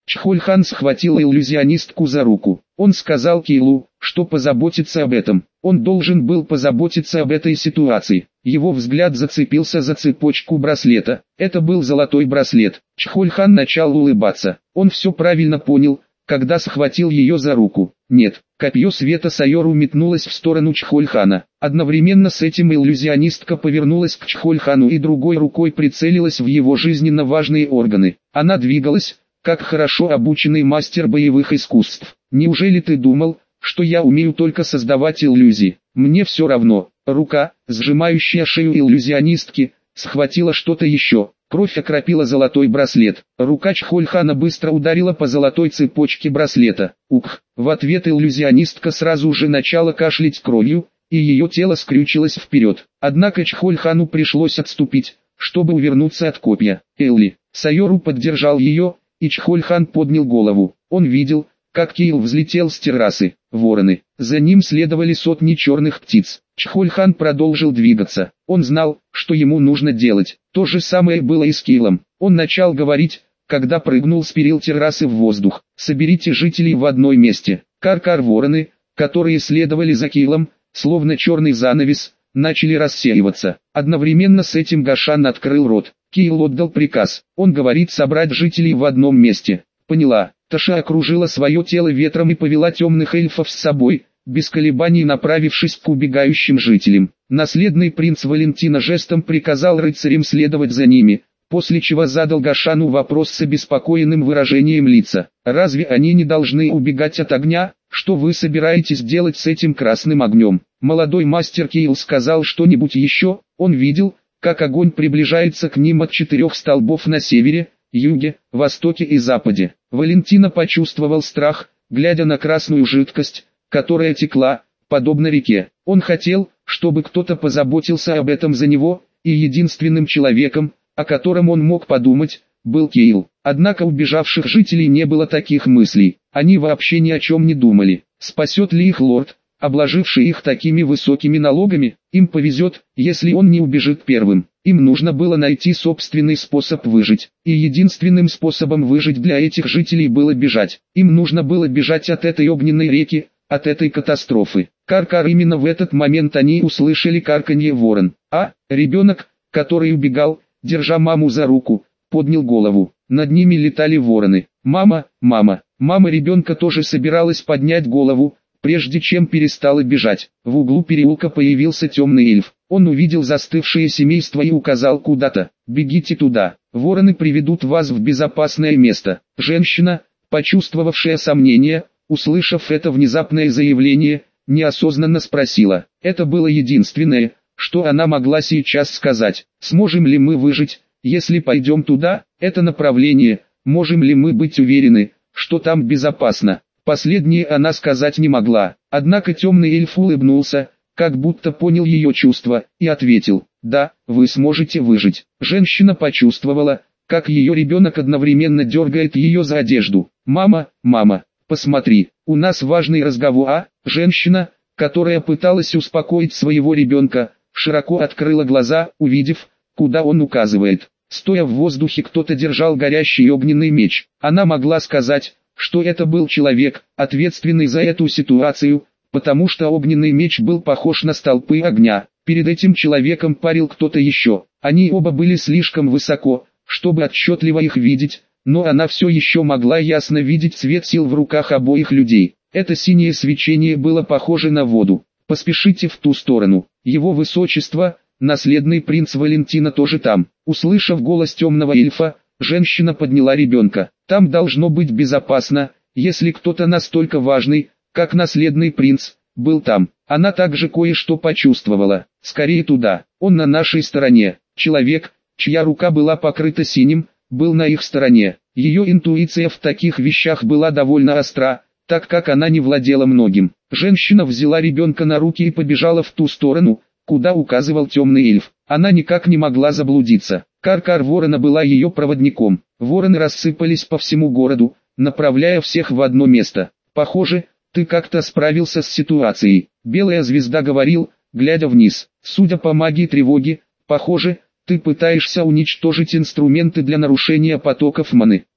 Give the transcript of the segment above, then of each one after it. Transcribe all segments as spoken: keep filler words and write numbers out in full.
Чхольхан схватил иллюзионистку за руку. Он сказал Кейлу, что позаботится об этом. Он должен был позаботиться об этой ситуации. Его взгляд зацепился за цепочку браслета. Это был золотой браслет. Чхольхан начал улыбаться. Он все правильно понял, когда схватил ее за руку. Нет, копье света Сайору метнулось в сторону Чхольхана. Одновременно с этим иллюзионистка повернулась к Чхольхану и другой рукой прицелилась в его жизненно важные органы. Она двигалась, как хорошо обученный мастер боевых искусств. Неужели ты думал, что я умею только создавать иллюзии? Мне все равно. Рука, сжимающая шею иллюзионистки, схватила что-то еще. Кровь окропила золотой браслет. Рука Чхольхана быстро ударила по золотой цепочке браслета. Ух! В ответ иллюзионистка сразу же начала кашлять кровью, и ее тело скрючилось вперед. Однако Чхольхану пришлось отступить, чтобы увернуться от копья. Элли. Сайору поддержал ее, и Чхольхан поднял голову. Он видел, как Кейл взлетел с террасы. Вороны. За ним следовали сотни черных птиц. Чхольхан продолжил двигаться. Он знал, что ему нужно делать. То же самое было и с Кейлом. Он начал говорить, когда прыгнул с перил террасы в воздух. «Соберите жителей в одной месте». Кар-кар вороны, которые следовали за Кейлом, словно черный занавес, начали рассеиваться. Одновременно с этим Гашан открыл рот. Кейл отдал приказ. Он говорит собрать жителей в одном месте. Поняла. Таша окружила свое тело ветром и повела темных эльфов с собой, без колебаний направившись к убегающим жителям. Наследный принц Валентина жестом приказал рыцарям следовать за ними, после чего задал Гашану вопрос с обеспокоенным выражением лица. «Разве они не должны убегать от огня? Что вы собираетесь делать с этим красным огнем?» Молодой мастер Кейл сказал что-нибудь еще. Он видел, как огонь приближается к ним от четырех столбов на севере, юге, востоке и западе. Валентина почувствовал страх, глядя на красную жидкость, которая текла, подобно реке. Он хотел, чтобы кто-то позаботился об этом за него, и единственным человеком, о котором он мог подумать, был Кейл. Однако у бежавших жителей не было таких мыслей. Они вообще ни о чем не думали. Спасет ли их лорд, обложивший их такими высокими налогами? Им повезет, если он не убежит первым. Им нужно было найти собственный способ выжить. И единственным способом выжить для этих жителей было бежать. Им нужно было бежать от этой огненной реки, от этой катастрофы. Кар-кар, именно в этот момент они услышали карканье ворон. А, ребенок, который убегал, держа маму за руку, поднял голову. Над ними летали вороны. Мама, мама, мама ребенка тоже собиралась поднять голову, прежде чем перестала бежать. В углу переулка появился темный эльф. Он увидел застывшее семейство и указал куда-то. «Бегите туда, вороны приведут вас в безопасное место». Женщина, почувствовавшая сомнение, услышав это внезапное заявление, неосознанно спросила. Это было единственное, что она могла сейчас сказать. «Сможем ли мы выжить, если пойдем туда, это направление, можем ли мы быть уверены, что там безопасно?» Последнее она сказать не могла, однако темный эльф улыбнулся, как будто понял ее чувства, и ответил: «Да, вы сможете выжить». Женщина почувствовала, как ее ребенок одновременно дергает ее за одежду. «Мама, мама, посмотри, у нас важный разговор». А женщина, которая пыталась успокоить своего ребенка, широко открыла глаза, увидев, куда он указывает. Стоя в воздухе, кто-то держал горящий огненный меч. Она могла сказать, что это был человек, ответственный за эту ситуацию, потому что огненный меч был похож на столпы огня. Перед этим человеком парил кто-то еще. Они оба были слишком высоко, чтобы отчетливо их видеть, но она все еще могла ясно видеть цвет сил в руках обоих людей. Это синее свечение было похоже на воду. «Поспешите в ту сторону. Его высочество, наследный принц Валентина, тоже там». Услышав голос темного эльфа, женщина подняла ребенка. «Там должно быть безопасно, если кто-то настолько важный, как наследный принц, был там». Она также кое-что почувствовала. «Скорее туда, он на нашей стороне». Человек, чья рука была покрыта синим, был на их стороне. Ее интуиция в таких вещах была довольно остра, так как она не владела многим. Женщина взяла ребенка на руки и побежала в ту сторону, куда указывал темный эльф. Она никак не могла заблудиться. Кар-кар ворона была ее проводником. Вороны рассыпались по всему городу, направляя всех в одно место. «Похоже, ты как-то справился с ситуацией», — белая звезда говорил, глядя вниз. «Судя по магии тревоги, похоже, ты пытаешься уничтожить инструменты для нарушения потоков маны».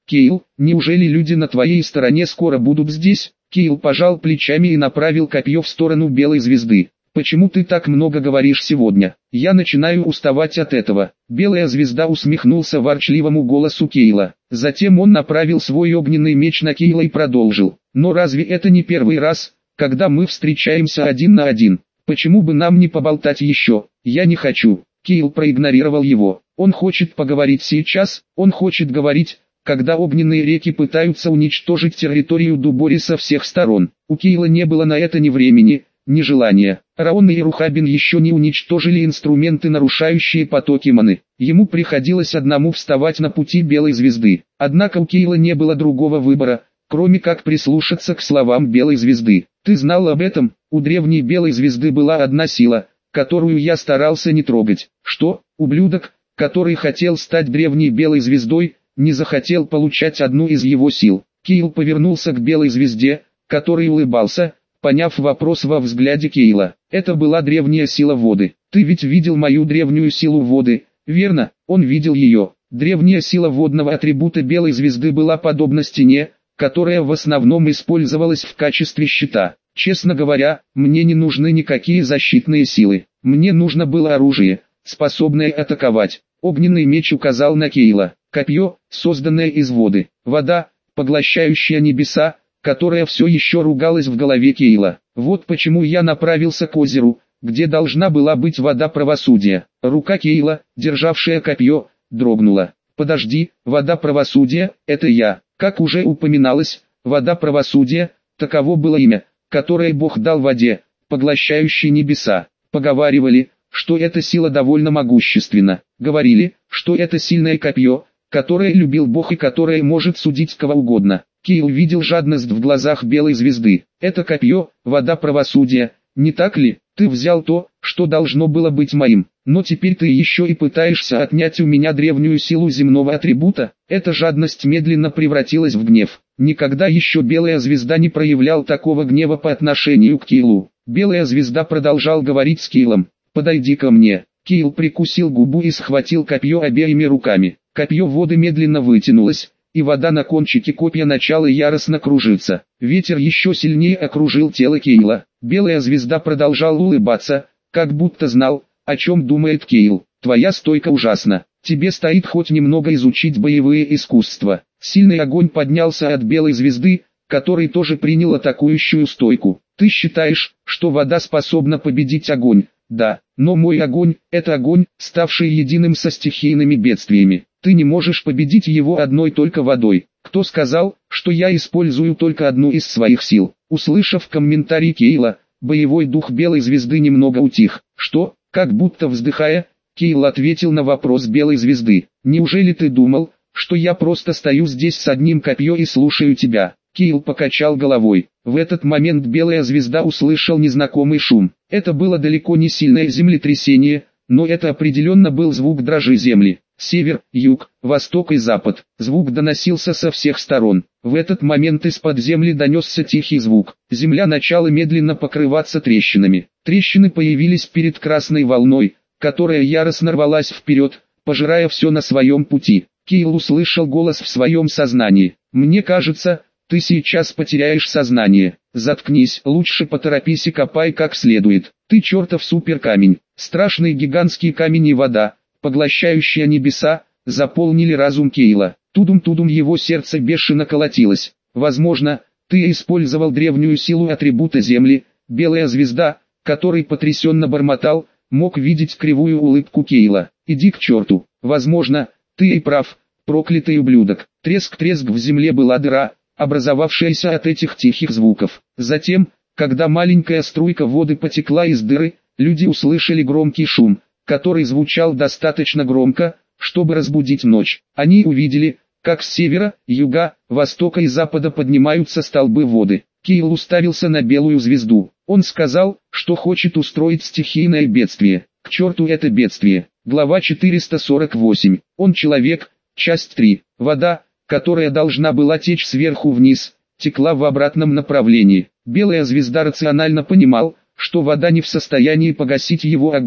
Кейл, неужели люди на твоей стороне скоро будут здесь? Кейл пожал плечами и направил копье в сторону белой звезды. «Почему ты так много говоришь сегодня? Я начинаю уставать от этого». Белая звезда усмехнулся ворчливому голосу Кейла. Затем он направил свой огненный меч на Кейла и продолжил. «Но разве это не первый раз, когда мы встречаемся один на один? Почему бы нам не поболтать еще? Я не хочу». Кейл проигнорировал его. Он хочет поговорить сейчас, он хочет говорить, когда огненные реки пытаются уничтожить территорию Дубори со всех сторон. У Кейла не было на это ни времени, ни желания. Раон и Рухабин еще не уничтожили инструменты, нарушающие потоки маны. Ему приходилось одному вставать на пути белой звезды. Однако у Кейла не было другого выбора, кроме как прислушаться к словам белой звезды. «Ты знал об этом? У древней белой звезды была одна сила, которую я старался не трогать». «Что, ублюдок, который хотел стать древней белой звездой, не захотел получать одну из его сил?» Кейл повернулся к белой звезде, который улыбался, поняв вопрос во взгляде Кейла. «Это была древняя сила воды. Ты ведь видел мою древнюю силу воды, верно?» Он видел ее. Древняя сила водного атрибута белой звезды была подобна стене, которая в основном использовалась в качестве щита. «Честно говоря, мне не нужны никакие защитные силы. Мне нужно было оружие, способное атаковать». Огненный меч указал на Кейла. Копье, созданное из воды. Вода, поглощающая небеса, которая все еще ругалась в голове Кейла. «Вот почему я направился к озеру, где должна была быть вода правосудия». Рука Кейла, державшая копье, дрогнула. «Подожди, вода правосудия, это я». Как уже упоминалось, вода правосудия, таково было имя, которое Бог дал воде, поглощающей небеса. Поговаривали, что эта сила довольно могущественна. Говорили, что это сильное копье, которое любил Бог и которое может судить кого угодно. Кейл видел жадность в глазах белой звезды. «Это копье, вода правосудия, не так ли? Ты взял то, что должно было быть моим, но теперь ты еще и пытаешься отнять у меня древнюю силу земного атрибута». Эта жадность медленно превратилась в гнев. Никогда еще белая звезда не проявлял такого гнева по отношению к Кейлу. Белая звезда продолжал говорить с Кейлом. «Подойди ко мне». Кейл прикусил губу и схватил копье обеими руками. Копье воды медленно вытянулось, и вода на кончике копья начала яростно кружиться. Ветер еще сильнее окружил тело Кейла. Белая звезда продолжал улыбаться, как будто знал, о чем думает Кейл. «Твоя стойка ужасна. Тебе стоит хоть немного изучить боевые искусства». Сильный огонь поднялся от белой звезды, который тоже принял атакующую стойку. «Ты считаешь, что вода способна победить огонь?» «Да, но мой огонь – это огонь, ставший единым со стихийными бедствиями. Ты не можешь победить его одной только водой. Кто сказал, что я использую только одну из своих сил?» Услышав комментарий Кейла, боевой дух белой звезды немного утих. «Что?» Как будто вздыхая, Кейл ответил на вопрос белой звезды. «Неужели ты думал, что я просто стою здесь с одним копьем и слушаю тебя?» Кейл покачал головой. В этот момент белая звезда услышал незнакомый шум. Это было далеко не сильное землетрясение, но это определенно был звук дрожи земли. Север, юг, восток и запад. Звук доносился со всех сторон. В этот момент из-под земли донесся тихий звук. Земля начала медленно покрываться трещинами. Трещины появились перед красной волной, которая яростно рвалась вперед, пожирая все на своем пути. Кейл услышал голос в своем сознании. «Мне кажется, ты сейчас потеряешь сознание. Заткнись, лучше поторопись и копай как следует. Ты чертов суперкамень». Страшный гигантский камень и вода, поглощающая небеса, заполнили разум Кейла. Тудум-тудум его сердце бешено колотилось. «Возможно, ты использовал древнюю силу атрибута земли». Белая звезда, который потрясенно бормотал, мог видеть кривую улыбку Кейла. «Иди к черту. Возможно, ты и прав, проклятый ублюдок». Треск-треск в земле была дыра, образовавшаяся от этих тихих звуков. Затем, когда маленькая струйка воды потекла из дыры, люди услышали громкий шум, который звучал достаточно громко, чтобы разбудить ночь. Они увидели, как с севера, юга, востока и запада поднимаются столбы воды. Кейл уставился на белую звезду. Он сказал, что хочет устроить стихийное бедствие. К черту это бедствие. Глава четыреста сорок восемь. Он человек. Часть три. Вода, которая должна была течь сверху вниз, текла в обратном направлении. Белая звезда рационально понимал, что вода не в состоянии погасить его огонь,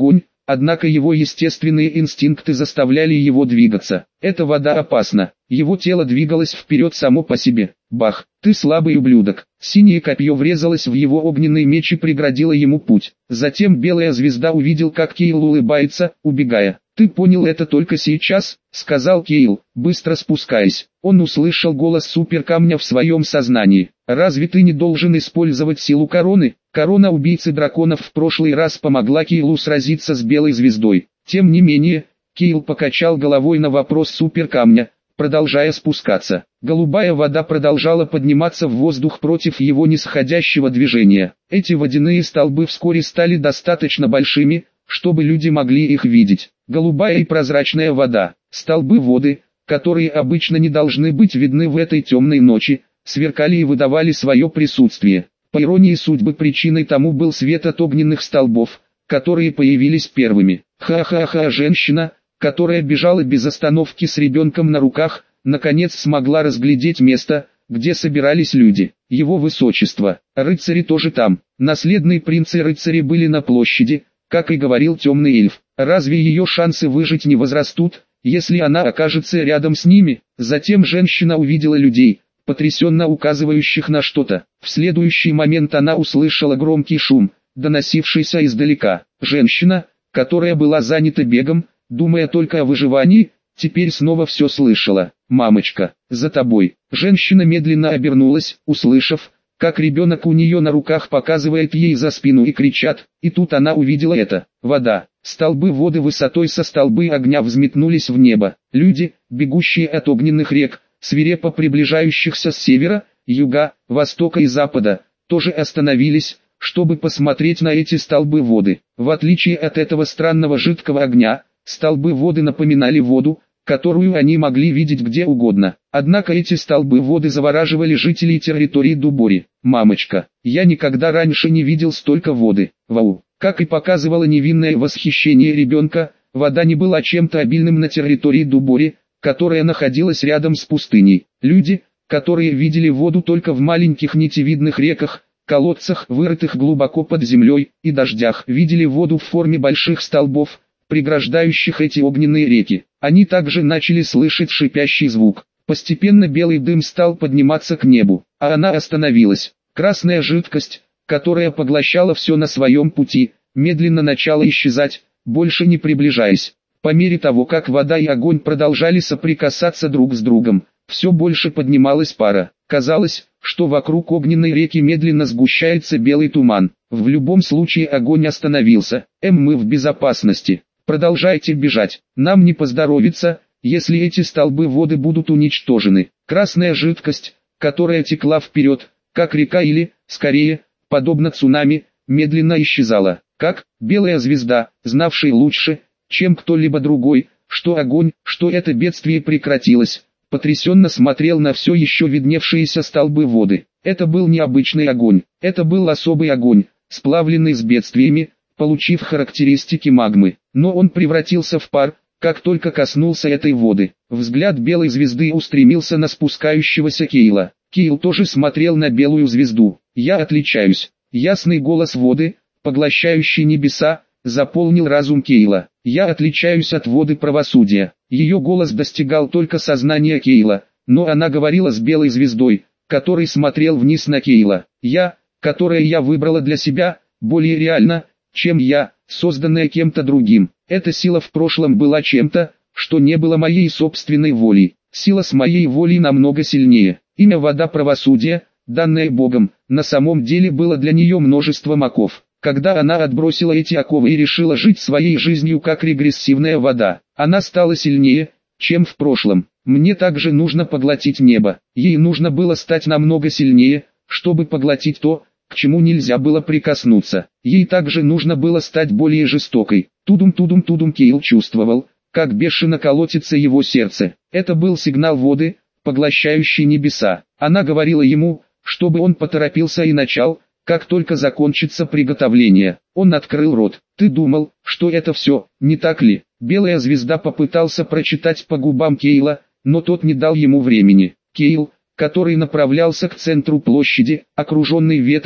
однако его естественные инстинкты заставляли его двигаться. Эта вода опасна. Его тело двигалось вперед само по себе. Бах! Ты слабый ублюдок. Синее копье врезалось в его огненный меч и преградило ему путь. Затем белая звезда увидел, как Кейл улыбается, убегая. «Ты понял это только сейчас», — сказал Кейл, быстро спускаясь. Он услышал голос суперкамня в своем сознании. «Разве ты не должен использовать силу короны?» Корона убийцы драконов в прошлый раз помогла Кейлу сразиться с белой звездой. Тем не менее, Кейл покачал головой на вопрос суперкамня, продолжая спускаться. Голубая вода продолжала подниматься в воздух против его нисходящего движения. Эти водяные столбы вскоре стали достаточно большими, чтобы люди могли их видеть. Голубая и прозрачная вода, столбы воды, которые обычно не должны быть видны в этой темной ночи, сверкали и выдавали свое присутствие. По иронии судьбы, причиной тому был свет от огненных столбов, которые появились первыми. Ха-ха-ха, женщина, которая бежала без остановки с ребенком на руках, наконец смогла разглядеть место, где собирались люди. Его высочество, рыцари тоже там. Наследные принцы и рыцари были на площади, как и говорил темный эльф. Разве ее шансы выжить не возрастут, если она окажется рядом с ними? Затем женщина увидела людей, потрясенно указывающих на что-то. В следующий момент она услышала громкий шум, доносившийся издалека. Женщина, которая была занята бегом, думая только о выживании, теперь снова все слышала. «Мамочка, за тобой!» Женщина медленно обернулась, услышав, как ребенок у нее на руках показывает ей за спину и кричат, и тут она увидела это. Вода, столбы воды высотой со столбы огня взметнулись в небо. Люди, бегущие от огненных рек, свирепо приближающихся с севера, юга, востока и запада, тоже остановились, чтобы посмотреть на эти столбы воды. В отличие от этого странного жидкого огня, столбы воды напоминали воду, которую они могли видеть где угодно. Однако эти столбы воды завораживали жителей территории Дубори. «Мамочка, я никогда раньше не видел столько воды. Вау!» Как и показывало невинное восхищение ребенка, вода не была чем-то обильным на территории Дубори, которая находилась рядом с пустыней. Люди, которые видели воду только в маленьких нитевидных реках, колодцах, вырытых глубоко под землей, и дождях, видели воду в форме больших столбов, преграждающих эти огненные реки. Они также начали слышать шипящий звук. Постепенно белый дым стал подниматься к небу, а она остановилась. Красная жидкость, которая поглощала все на своем пути, медленно начала исчезать, больше не приближаясь. По мере того, как вода и огонь продолжали соприкасаться друг с другом, все больше поднималась пара. Казалось, что вокруг огненной реки медленно сгущается белый туман. В любом случае огонь остановился. Эм, мы в безопасности. Продолжайте бежать. Нам не поздоровится, если эти столбы воды будут уничтожены. Красная жидкость, которая текла вперед, как река или, скорее, подобно цунами, медленно исчезала. Как белая звезда, знавший лучше, чем кто-либо другой, что огонь, что это бедствие прекратилось, потрясенно смотрел на все еще видневшиеся столбы воды. Это был необычный огонь, это был особый огонь, сплавленный с бедствиями, получив характеристики магмы, но он превратился в пар, как только коснулся этой воды. Взгляд белой звезды устремился на спускающегося Кейла. Кейл тоже смотрел на белую звезду. «Я отличаюсь». Ясный голос воды, поглощающий небеса, заполнил разум Кейла. «Я отличаюсь от воды правосудия». Ее голос достигал только сознания Кейла, но она говорила с белой звездой, который смотрел вниз на Кейла. «Я, которое я выбрала для себя, более реально, чем я, созданная кем-то другим. Эта сила в прошлом была чем-то, что не было моей собственной волей. Сила с моей волей намного сильнее. Имя вода правосудия, данное Богом, на самом деле было для нее множеством оков. Когда она отбросила эти оковы и решила жить своей жизнью как регрессивная вода, она стала сильнее, чем в прошлом. Мне также нужно поглотить небо. Ей нужно было стать намного сильнее, чтобы поглотить то, к чему нельзя было прикоснуться. Ей также нужно было стать более жестокой. Тудум-тудум-тудум. Кейл чувствовал, как бешено колотится его сердце. Это был сигнал воды, поглощающий небеса. Она говорила ему, чтобы он поторопился и начал, как только закончится приготовление. Он открыл рот. «Ты думал, что это все, не так ли?» Белая звезда попытался прочитать по губам Кейла, но тот не дал ему времени. Кейл, который направлялся к центру площади, окруженный ветром,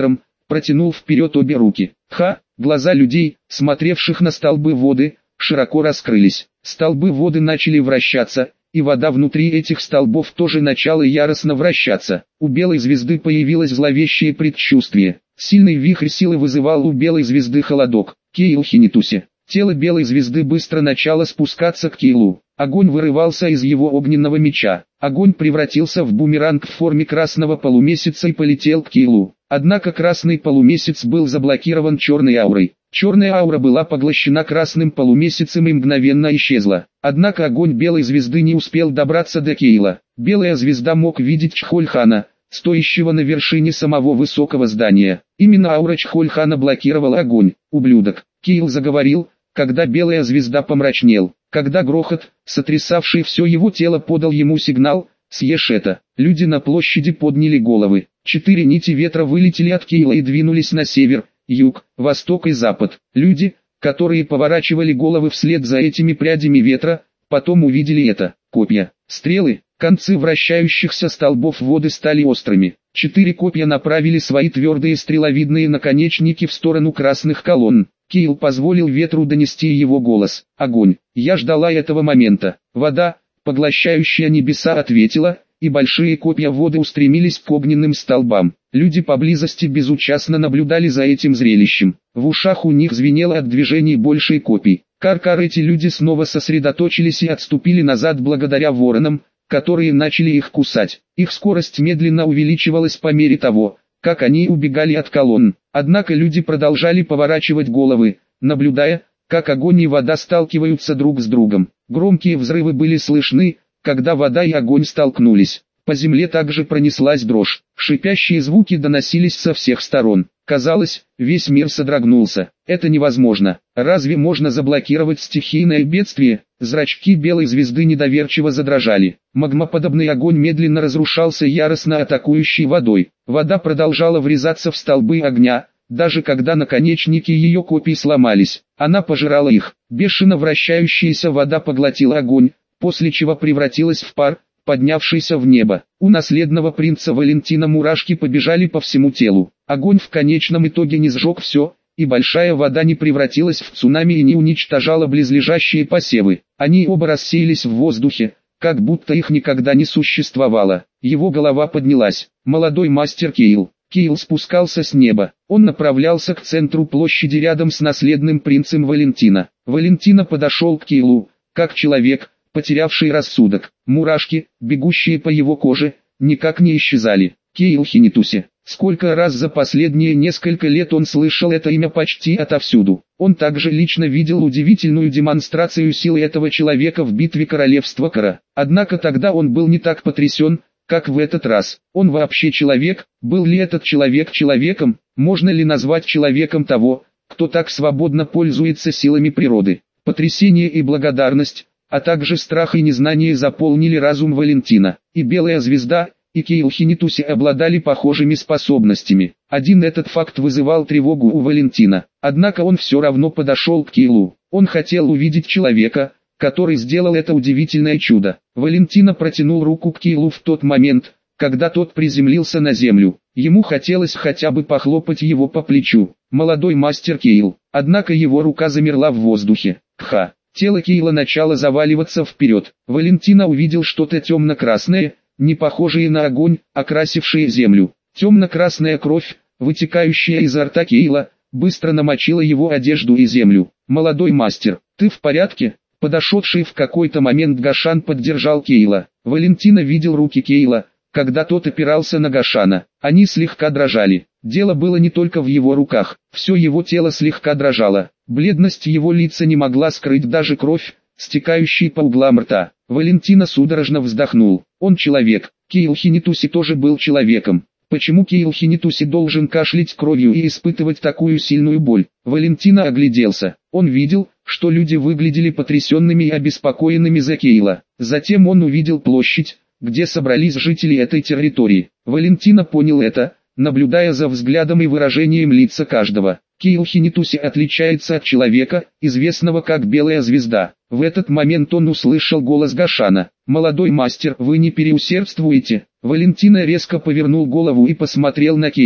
протянул вперед обе руки. Ха! Глаза людей, смотревших на столбы воды, широко раскрылись. Столбы воды начали вращаться, и вода внутри этих столбов тоже начала яростно вращаться. У белой звезды появилось зловещее предчувствие. Сильный вихрь силы вызывал у белой звезды холодок. Кейл Хинитуси. Тело белой звезды быстро начало спускаться к Кейлу. Огонь вырывался из его огненного меча. Огонь превратился в бумеранг в форме красного полумесяца и полетел к Кейлу. Однако красный полумесяц был заблокирован черной аурой. Черная аура была поглощена красным полумесяцем и мгновенно исчезла. Однако огонь белой звезды не успел добраться до Кейла. Белая звезда мог видеть Чхольхана, стоящего на вершине самого высокого здания. Именно аура Чхольхана блокировала огонь. Ублюдок. Кейл заговорил, когда белая звезда помрачнел. Когда грохот, сотрясавший все его тело, подал ему сигнал «Съешь это», люди на площади подняли головы. Четыре нити ветра вылетели от Кейла и двинулись на север, юг, восток и запад. Люди, которые поворачивали головы вслед за этими прядями ветра, потом увидели это. Копья, стрелы, концы вращающихся столбов воды стали острыми. Четыре копья направили свои твердые стреловидные наконечники в сторону красных колонн. Кейл позволил ветру донести его голос. Огонь. Я ждала этого момента. Вода, поглощающая небеса, ответила, и большие копья воды устремились к огненным столбам. Люди поблизости безучастно наблюдали за этим зрелищем. В ушах у них звенело от движений большей копий. Кар-кар, эти люди снова сосредоточились и отступили назад благодаря воронам, которые начали их кусать. Их скорость медленно увеличивалась по мере того, как они убегали от колонн. Однако люди продолжали поворачивать головы, наблюдая, как огонь и вода сталкиваются друг с другом. Громкие взрывы были слышны, когда вода и огонь столкнулись. По земле также пронеслась дрожь. Шипящие звуки доносились со всех сторон. Казалось, весь мир содрогнулся. Это невозможно. Разве можно заблокировать стихийное бедствие? Зрачки белой звезды недоверчиво задрожали. Магмоподобный огонь медленно разрушался яростно атакующей водой. Вода продолжала врезаться в столбы огня, даже когда наконечники ее копий сломались. Она пожирала их. Бешено вращающаяся вода поглотила огонь, после чего превратилась в пар, поднявшийся в небо. У наследного принца Валентина мурашки побежали по всему телу. Огонь в конечном итоге не сжег все, и большая вода не превратилась в цунами и не уничтожала близлежащие посевы. Они оба рассеялись в воздухе, как будто их никогда не существовало. Его голова поднялась. Молодой мастер Кейл. Кейл спускался с неба. Он направлялся к центру площади рядом с наследным принцем Валентина. Валентина подошел к Кейлу, как человек, потерявший рассудок. Мурашки, бегущие по его коже, никак не исчезали. Кейл Хинитуси. Сколько раз за последние несколько лет он слышал это имя почти отовсюду. Он также лично видел удивительную демонстрацию силы этого человека в битве королевства Кара. Однако тогда он был не так потрясен, как в этот раз. Он вообще человек? Был ли этот человек человеком? Можно ли назвать человеком того, кто так свободно пользуется силами природы? Потрясение и благодарность, а также страх и незнание заполнили разум Валентина. И белая звезда, и Кейл Хинитуси обладали похожими способностями. Один этот факт вызывал тревогу у Валентина. Однако он все равно подошел к Кейлу. Он хотел увидеть человека, который сделал это удивительное чудо. Валентина протянул руку к Кейлу в тот момент, когда тот приземлился на землю. Ему хотелось хотя бы похлопать его по плечу. Молодой мастер Кейл. Однако его рука замерла в воздухе. Кха. Тело Кейла начало заваливаться вперед. Валентина увидел что-то темно-красное, не похожее на огонь, окрасившее землю. Темно-красная кровь, вытекающая изо рта Кейла, быстро намочила его одежду и землю. «Молодой мастер, ты в порядке?» Подошедший в какой-то момент Гашан поддержал Кейла. Валентина видел руки Кейла, когда тот опирался на Гашана. Они слегка дрожали. Дело было не только в его руках. Все его тело слегка дрожало. Бледность его лица не могла скрыть даже кровь, стекающая по углам рта. Валентина судорожно вздохнул. Он человек. Кейл Хинитуси тоже был человеком. Почему Кейл Хинитуси должен кашлять кровью и испытывать такую сильную боль? Валентина огляделся. Он видел, что люди выглядели потрясенными и обеспокоенными за Кейла. Затем он увидел площадь, где собрались жители этой территории. Валентина понял это, наблюдая за взглядом и выражением лица каждого. Кейл Хинитуси отличается от человека, известного как Белая Звезда. В этот момент он услышал голос Гашана. «Молодой мастер, вы не переусердствуете?» Валентина резко повернул голову и посмотрел на Кейла.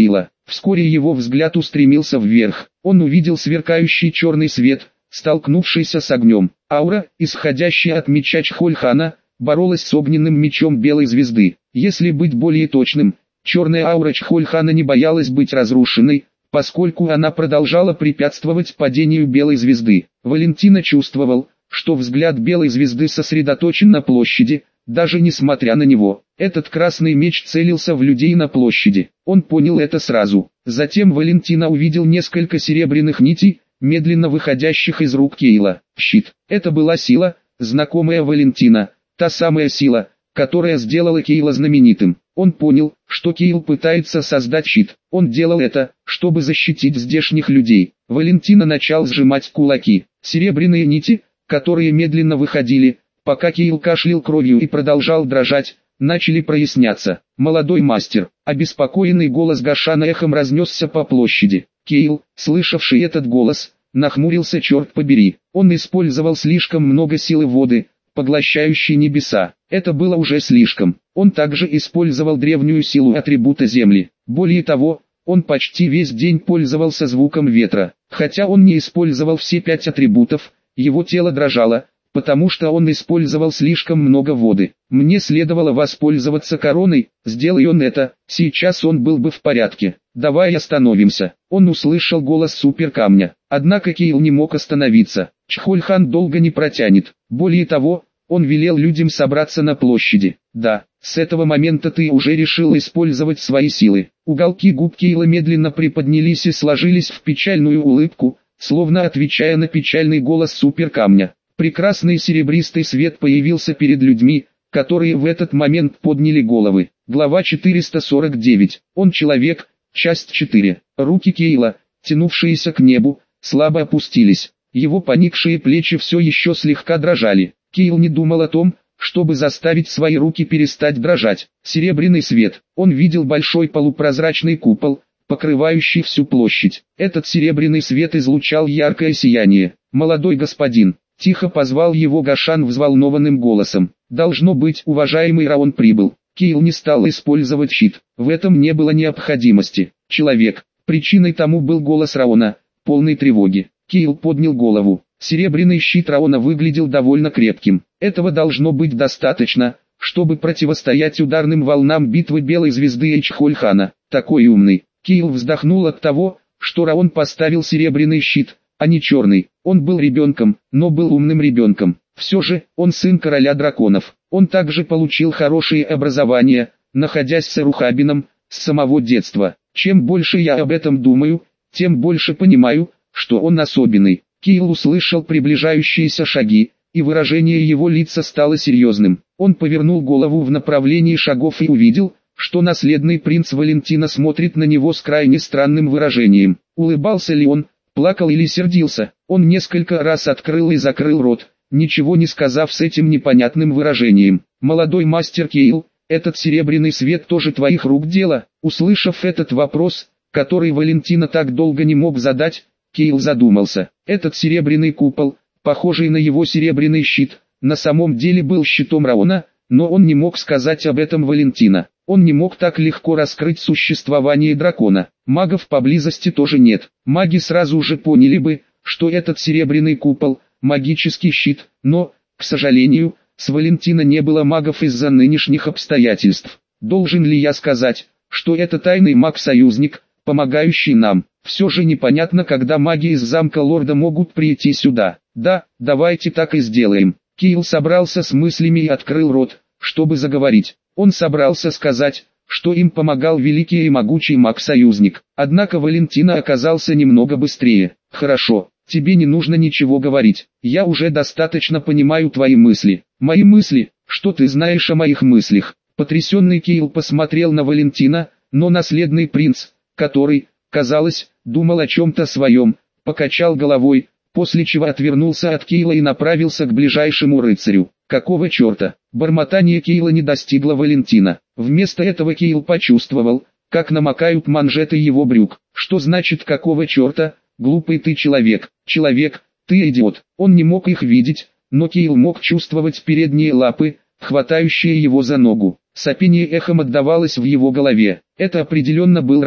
Вскоре его взгляд устремился вверх. Он увидел сверкающий черный свет, столкнувшийся с огнем. Аура, исходящая от меча Чхольхана, боролась с огненным мечом Белой Звезды. Если быть более точным, черная аура Чхольхана не боялась быть разрушенной, поскольку она продолжала препятствовать падению Белой Звезды. Валентина чувствовал, что взгляд Белой Звезды сосредоточен на площади, даже несмотря на него. Этот красный меч целился в людей на площади. Он понял это сразу. Затем Валентина увидел несколько серебряных нитей, медленно выходящих из рук Кейла. Щит. Это была сила, знакомая Валентина, та самая сила, которая сделала Кейла знаменитым. Он понял, что Кейл пытается создать щит. Он делал это, чтобы защитить здешних людей. Валентина начал сжимать кулаки. Серебряные нити, которые медленно выходили, пока Кейл кашлял кровью и продолжал дрожать, начали проясняться. «Молодой мастер!» Обеспокоенный голос Гашана эхом разнесся по площади. Кейл, слышавший этот голос, нахмурился, черт побери. Он использовал слишком много силы воды, поглощающей небеса. Это было уже слишком. Он также использовал древнюю силу атрибута земли. Более того, он почти весь день пользовался звуком ветра. Хотя он не использовал все пять атрибутов, его тело дрожало, потому что он использовал слишком много воды. Мне следовало воспользоваться короной, сделай он это, сейчас он был бы в порядке. Давай остановимся. Он услышал голос суперкамня. Однако Кейл не мог остановиться. Чхольхан долго не протянет. Более того, он велел людям собраться на площади. Да, с этого момента ты уже решил использовать свои силы. Уголки губ Кейла медленно приподнялись и сложились в печальную улыбку, словно отвечая на печальный голос суперкамня. Прекрасный серебристый свет появился перед людьми, которые в этот момент подняли головы. Глава четыреста сорок девять. Он человек. Часть четыре. Руки Кейла, тянувшиеся к небу, слабо опустились. Его поникшие плечи все еще слегка дрожали. Кейл не думал о том, чтобы заставить свои руки перестать дрожать. Серебряный свет. Он видел большой полупрозрачный купол, покрывающий всю площадь. Этот серебряный свет излучал яркое сияние. «Молодой господин», — тихо позвал его Гашан взволнованным голосом. «Должно быть, уважаемый Раон прибыл». Кейл не стал использовать щит. В этом не было необходимости. Человек. Причиной тому был голос Раона, полный тревоги. Кейл поднял голову. Серебряный щит Раона выглядел довольно крепким. Этого должно быть достаточно, чтобы противостоять ударным волнам битвы Белой Звезды и Чхольхана. Такой умный. Кейл вздохнул от того, что Раон поставил серебряный щит, а не черный. Он был ребенком, но был умным ребенком. Все же, он сын короля драконов. Он также получил хорошее образование, находясь с Эрухабином, с самого детства. Чем больше я об этом думаю, тем больше понимаю, что он особенный. Кейл услышал приближающиеся шаги, и выражение его лица стало серьезным. Он повернул голову в направлении шагов и увидел, что наследный принц Валентина смотрит на него с крайне странным выражением. Улыбался ли он, плакал или сердился? Он несколько раз открыл и закрыл рот, ничего не сказав с этим непонятным выражением. «Молодой мастер Кейл, этот серебряный свет тоже твоих рук дело?» Услышав этот вопрос, который Валентина так долго не мог задать, Кейл задумался. Этот серебряный купол, похожий на его серебряный щит, на самом деле был щитом Раона, но он не мог сказать об этом Валентина. Он не мог так легко раскрыть существование дракона. Магов поблизости тоже нет. Маги сразу же поняли бы, что этот серебряный купол – магический щит, но, к сожалению, с Валентина не было магов из-за нынешних обстоятельств. Должен ли я сказать, что это тайный маг-союзник, помогающий нам? Все же непонятно, когда маги из замка лорда могут прийти сюда. Да, давайте так и сделаем. Кейл собрался с мыслями и открыл рот, чтобы заговорить. Он собрался сказать, что им помогал великий и могучий маг-союзник. Однако Валентина оказался немного быстрее. «Хорошо, тебе не нужно ничего говорить. Я уже достаточно понимаю твои мысли». «Мои мысли? Что ты знаешь о моих мыслях?» Потрясенный Кейл посмотрел на Валентина, но наследный принц, который, казалось, думал о чем-то своем, покачал головой, после чего отвернулся от Кейла и направился к ближайшему рыцарю. «Какого черта?» Бормотание Кейла не достигло Валентина. Вместо этого Кейл почувствовал, как намокают манжеты его брюк. «Что значит какого черта? Глупый ты человек. Человек, ты идиот». Он не мог их видеть, но Кейл мог чувствовать передние лапы, хватающие его за ногу. Сопение эхом отдавалось в его голове. Это определенно был Раон.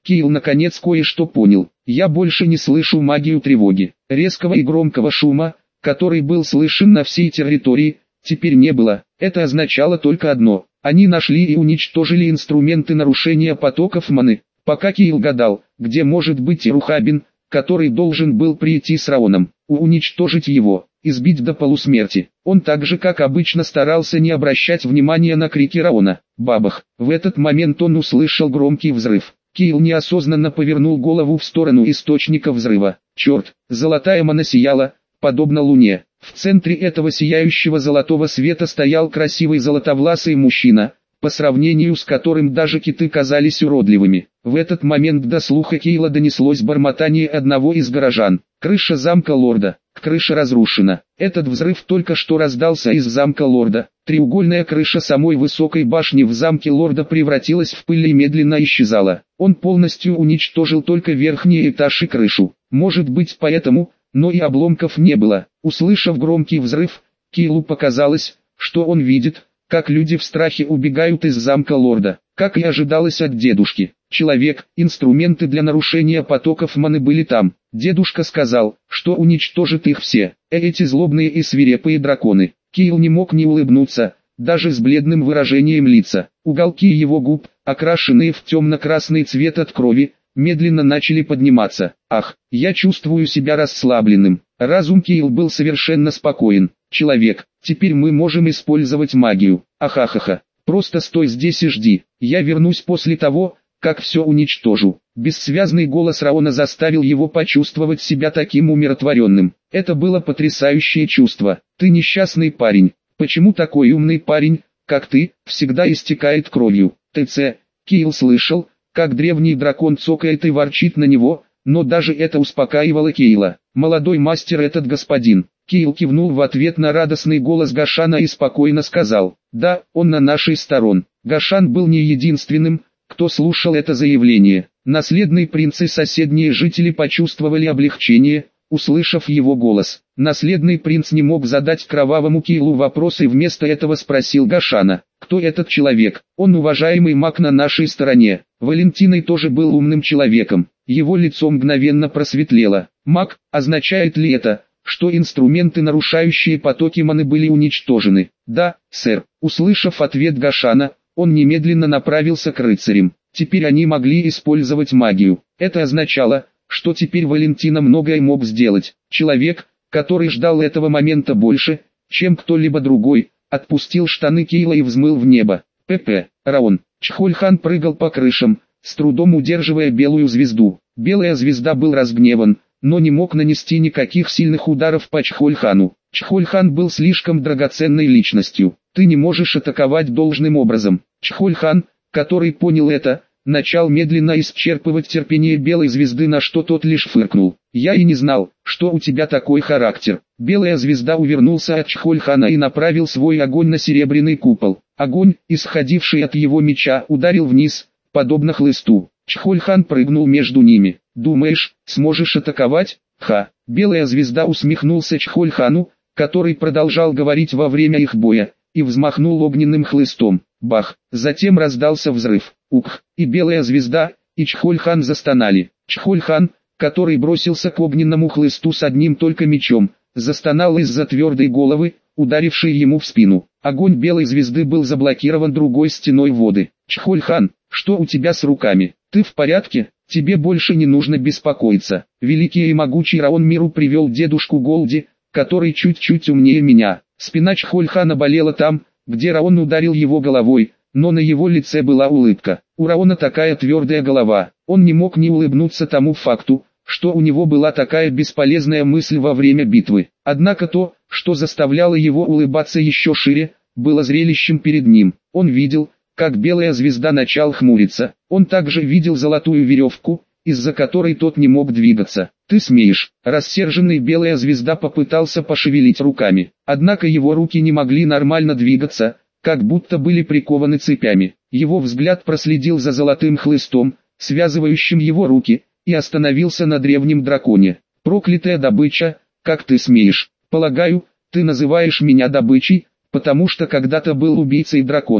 Киил наконец кое-что понял. Я больше не слышу магию тревоги. Резкого и громкого шума, который был слышен на всей территории, теперь не было. Это означало только одно. Они нашли и уничтожили инструменты нарушения потоков маны. Пока Киил гадал, где может быть Ирухабин, который должен был прийти с Раоном, уничтожить его, избить до полусмерти. Он так же как обычно старался не обращать внимания на крики Раона. Бабах! В этот момент он услышал громкий взрыв. Киил неосознанно повернул голову в сторону источника взрыва. Черт! Золотая мана сияла, подобно луне. В центре этого сияющего золотого света стоял красивый золотовласый мужчина, по сравнению с которым даже киты казались уродливыми. В этот момент до слуха Киила донеслось бормотание одного из горожан. Крыша замка лорда, крыша разрушена. Этот взрыв только что раздался из замка лорда. Треугольная крыша самой высокой башни в замке лорда превратилась в пыль и медленно исчезала. Он полностью уничтожил только верхний этаж и крышу. Может быть поэтому, но и обломков не было. Услышав громкий взрыв, Киилу показалось, что он видит, как люди в страхе убегают из замка лорда. Как и ожидалось от дедушки. Человек, инструменты для нарушения потоков маны были там. Дедушка сказал, что уничтожит их все. Эти злобные и свирепые драконы. Киил не мог не улыбнуться, даже с бледным выражением лица. Уголки его губ, окрашенные в темно-красный цвет от крови, медленно начали подниматься. Ах, я чувствую себя расслабленным. Разум Киил был совершенно спокоен. Человек, теперь мы можем использовать магию. Ахахаха. Просто стой здесь и жди. Я вернусь после того, как все уничтожу. Бессвязный голос Раона заставил его почувствовать себя таким умиротворенным. Это было потрясающее чувство. Ты несчастный парень. Почему такой умный парень, как ты, всегда истекает кровью? ТЦ. Киил слышал, как древний дракон цокает и ворчит на него, но даже это успокаивало Киила. Молодой мастер этот господин. Киил кивнул в ответ на радостный голос Гашана и спокойно сказал: «Да, он на нашей стороне». Гашан был не единственным, кто слушал это заявление. Наследный принц и соседние жители почувствовали облегчение, услышав его голос. Наследный принц не мог задать кровавому Киилу вопрос и вместо этого спросил Гашана: «Кто этот человек? Он уважаемый маг на нашей стороне». Валентиной тоже был умным человеком. Его лицо мгновенно просветлело. «Маг, означает ли это, что инструменты, нарушающие потоки маны, были уничтожены?» «Да, сэр». Услышав ответ Гашана, он немедленно направился к рыцарям. Теперь они могли использовать магию. Это означало, что теперь Валентина многое мог сделать. Человек, который ждал этого момента больше, чем кто-либо другой, отпустил штаны Киила и взмыл в небо. ПП. Раон. Чхольхан прыгал по крышам, с трудом удерживая белую звезду. Белая звезда был разгневан, но не мог нанести никаких сильных ударов по Чхольхану. Чхольхан был слишком драгоценной личностью. Ты не можешь атаковать должным образом. Чхольхан, который понял это, начал медленно исчерпывать терпение белой звезды, на что тот лишь фыркнул. «Я и не знал, что у тебя такой характер». Белая звезда увернулся от Чхольхана и направил свой огонь на серебряный купол. Огонь, исходивший от его меча, ударил вниз, подобно хлысту. Чхольхан прыгнул между ними. «Думаешь, сможешь атаковать? Ха!» Белая звезда усмехнулся Чхольхану, который продолжал говорить во время их боя, и взмахнул огненным хлыстом. Бах! Затем раздался взрыв. Ух! И белая звезда, и Чхольхан застонали. Чхольхан, который бросился к огненному хлысту с одним только мечом, застонал из-за твердой головы, ударившей ему в спину. Огонь белой звезды был заблокирован другой стеной воды. «Чхольхан, что у тебя с руками? Ты в порядке? Тебе больше не нужно беспокоиться». Великий и могучий Раон миру привел дедушку Голди, который чуть-чуть умнее меня. Спина Чхольхана болела там, где Раон ударил его головой, но на его лице была улыбка. У Раона такая твердая голова. Он не мог не улыбнуться тому факту, что у него была такая бесполезная мысль во время битвы. Однако то, что заставляло его улыбаться еще шире, было зрелищем перед ним. Он видел, как белая звезда начал хмуриться. Он также видел золотую веревку, из-за которой тот не мог двигаться. «Ты смеешь?» Рассерженный белая звезда попытался пошевелить руками. Однако его руки не могли нормально двигаться, как будто были прикованы цепями. Его взгляд проследил за золотым хлыстом, связывающим его руки, и остановился на древнем драконе. «Проклятая добыча, как ты смеешь? Полагаю, ты называешь меня добычей, потому что когда-то был убийцей драконов».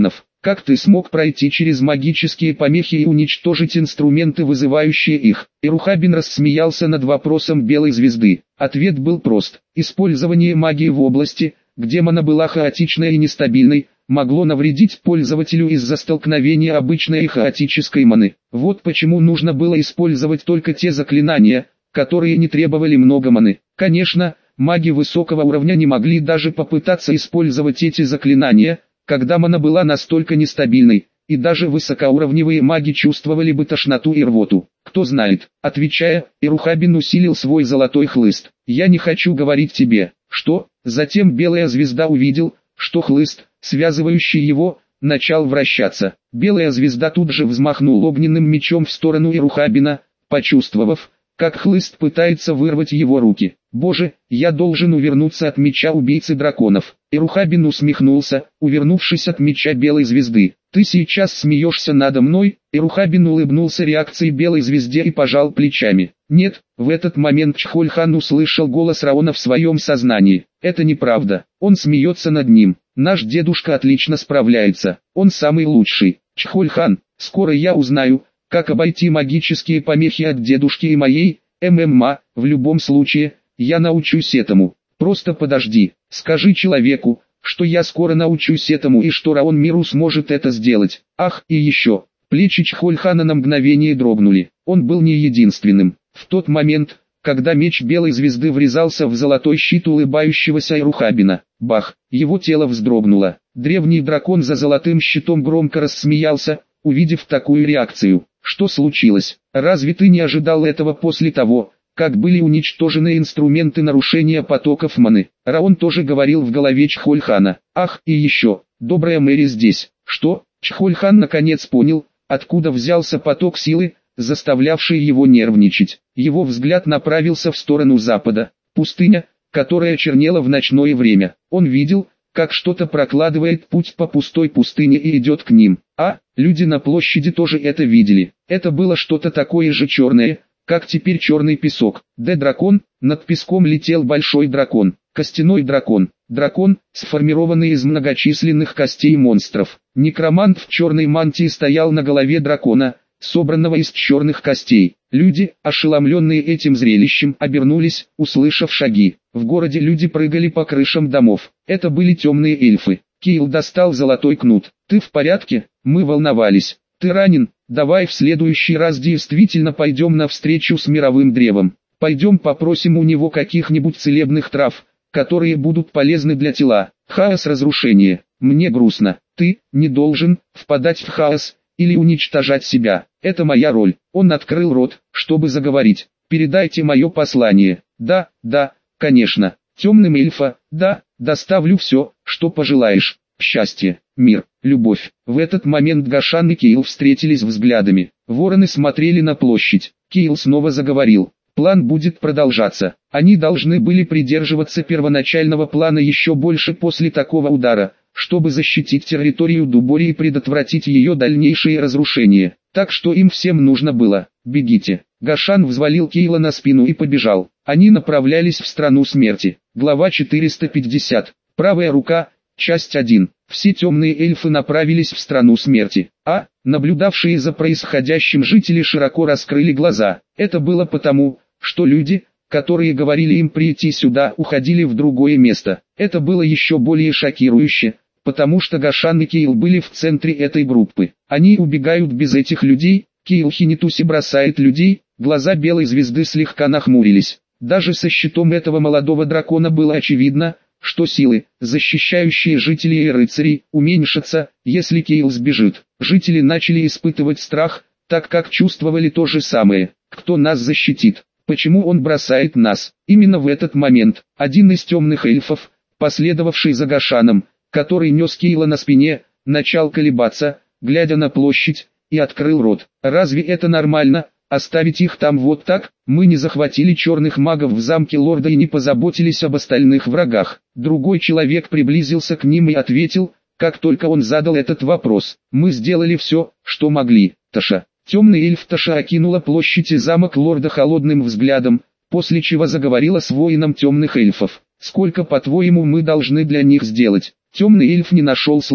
Как ты смог пройти через магические помехи и уничтожить инструменты, вызывающие их? Ирухабин рассмеялся над вопросом Белой Звезды. Ответ был прост. Использование магии в области, где мана была хаотичной и нестабильной, могло навредить пользователю из-за столкновения обычной и хаотической маны. Вот почему нужно было использовать только те заклинания, которые не требовали много маны. Конечно, маги высокого уровня не могли даже попытаться использовать эти заклинания, когда мана была настолько нестабильной, и даже высокоуровневые маги чувствовали бы тошноту и рвоту. Кто знает, отвечая, Ирухабин усилил свой золотой хлыст. Я не хочу говорить тебе, что... Затем Белая Звезда увидел, что хлыст, связывающий его, начал вращаться. Белая Звезда тут же взмахнул огненным мечом в сторону Ирухабина, почувствовав, как хлыст пытается вырвать его руки. «Боже, я должен увернуться от меча убийцы драконов». Ирухабин усмехнулся, увернувшись от меча Белой Звезды. «Ты сейчас смеешься надо мной?» Ирухабин улыбнулся реакции Белой Звезде и пожал плечами. «Нет». В этот момент Чхольхан услышал голос Раона в своем сознании. «Это неправда. Он смеется над ним. Наш дедушка отлично справляется. Он самый лучший. Чхольхан, скоро я узнаю, как обойти магические помехи от дедушки и моей ММА. В любом случае, я научусь этому. Просто подожди. Скажи человеку, что я скоро научусь этому и что Раон Миру сможет это сделать. Ах, и еще». Плечи Чхольхана на мгновение дрогнули. Он был не единственным. В тот момент, когда меч Белой Звезды врезался в золотой щит улыбающегося Ирухабина, бах, его тело вздрогнуло. Древний дракон за золотым щитом громко рассмеялся, увидев такую реакцию. «Что случилось? Разве ты не ожидал этого после того, как были уничтожены инструменты нарушения потоков маны?» Раон тоже говорил в голове Чхольхана. «Ах, и еще, добрая Мэри здесь». «Что?» Чхольхан наконец понял, откуда взялся поток силы, заставлявший его нервничать. Его взгляд направился в сторону запада. Пустыня, которая чернела в ночное время. Он видел, как что-то прокладывает путь по пустой пустыне и идет к ним. А, люди на площади тоже это видели. Это было что-то такое же черное, как теперь черный песок. Д-дракон, над песком летел большой дракон. Костяной дракон. Дракон, сформированный из многочисленных костей монстров. Некромант в черной мантии стоял на голове дракона, собранного из черных костей. Люди, ошеломленные этим зрелищем, обернулись, услышав шаги. В городе люди прыгали по крышам домов. Это были темные эльфы. Киил достал золотой кнут. «Ты в порядке?» Мы волновались. «Ты ранен? Давай в следующий раз действительно пойдем навстречу с мировым древом. Пойдем попросим у него каких-нибудь целебных трав, которые будут полезны для тела. Хаос разрушения. Мне грустно. Ты не должен впадать в хаос или уничтожать себя. Это моя роль». Он открыл рот, чтобы заговорить. «Передайте мое послание». «Да, да, конечно. Темным эльфа, да, доставлю все, что пожелаешь. Счастье, мир, любовь». В этот момент Гашан и Киил встретились взглядами. Вороны смотрели на площадь. Киил снова заговорил. «План будет продолжаться. Они должны были придерживаться первоначального плана еще больше после такого удара, чтобы защитить территорию Дубори и предотвратить ее дальнейшее разрушение. Так что им всем нужно было. Бегите». Гашан взвалил Киила на спину и побежал. Они направлялись в страну смерти. Глава четыреста пятьдесят. Правая рука. Часть один. Все темные эльфы направились в страну смерти. А, наблюдавшие за происходящим жители широко раскрыли глаза. Это было потому, что люди, которые говорили им прийти сюда, уходили в другое место. Это было еще более шокирующе, потому что Гашан и Киил были в центре этой группы. Они убегают без этих людей. Киил Хинитуси бросает людей. Глаза Белой Звезды слегка нахмурились. Даже со щитом этого молодого дракона было очевидно, что силы, защищающие жителей и рыцарей, уменьшатся, если Киил сбежит. Жители начали испытывать страх, так как чувствовали то же самое. Кто нас защитит? Почему он бросает нас? Именно в этот момент, один из темных эльфов, последовавший за Гашаном, который нес Киила на спине, начал колебаться, глядя на площадь, и открыл рот. «Разве это нормально? Оставить их там вот так? Мы не захватили черных магов в замке лорда и не позаботились об остальных врагах». Другой человек приблизился к ним и ответил, как только он задал этот вопрос: «Мы сделали все, что могли, Таша». Темный эльф Таша окинула площадь и замок лорда холодным взглядом, после чего заговорила с воином темных эльфов. «Сколько, по-твоему, мы должны для них сделать?» Темный эльф не нашел слов.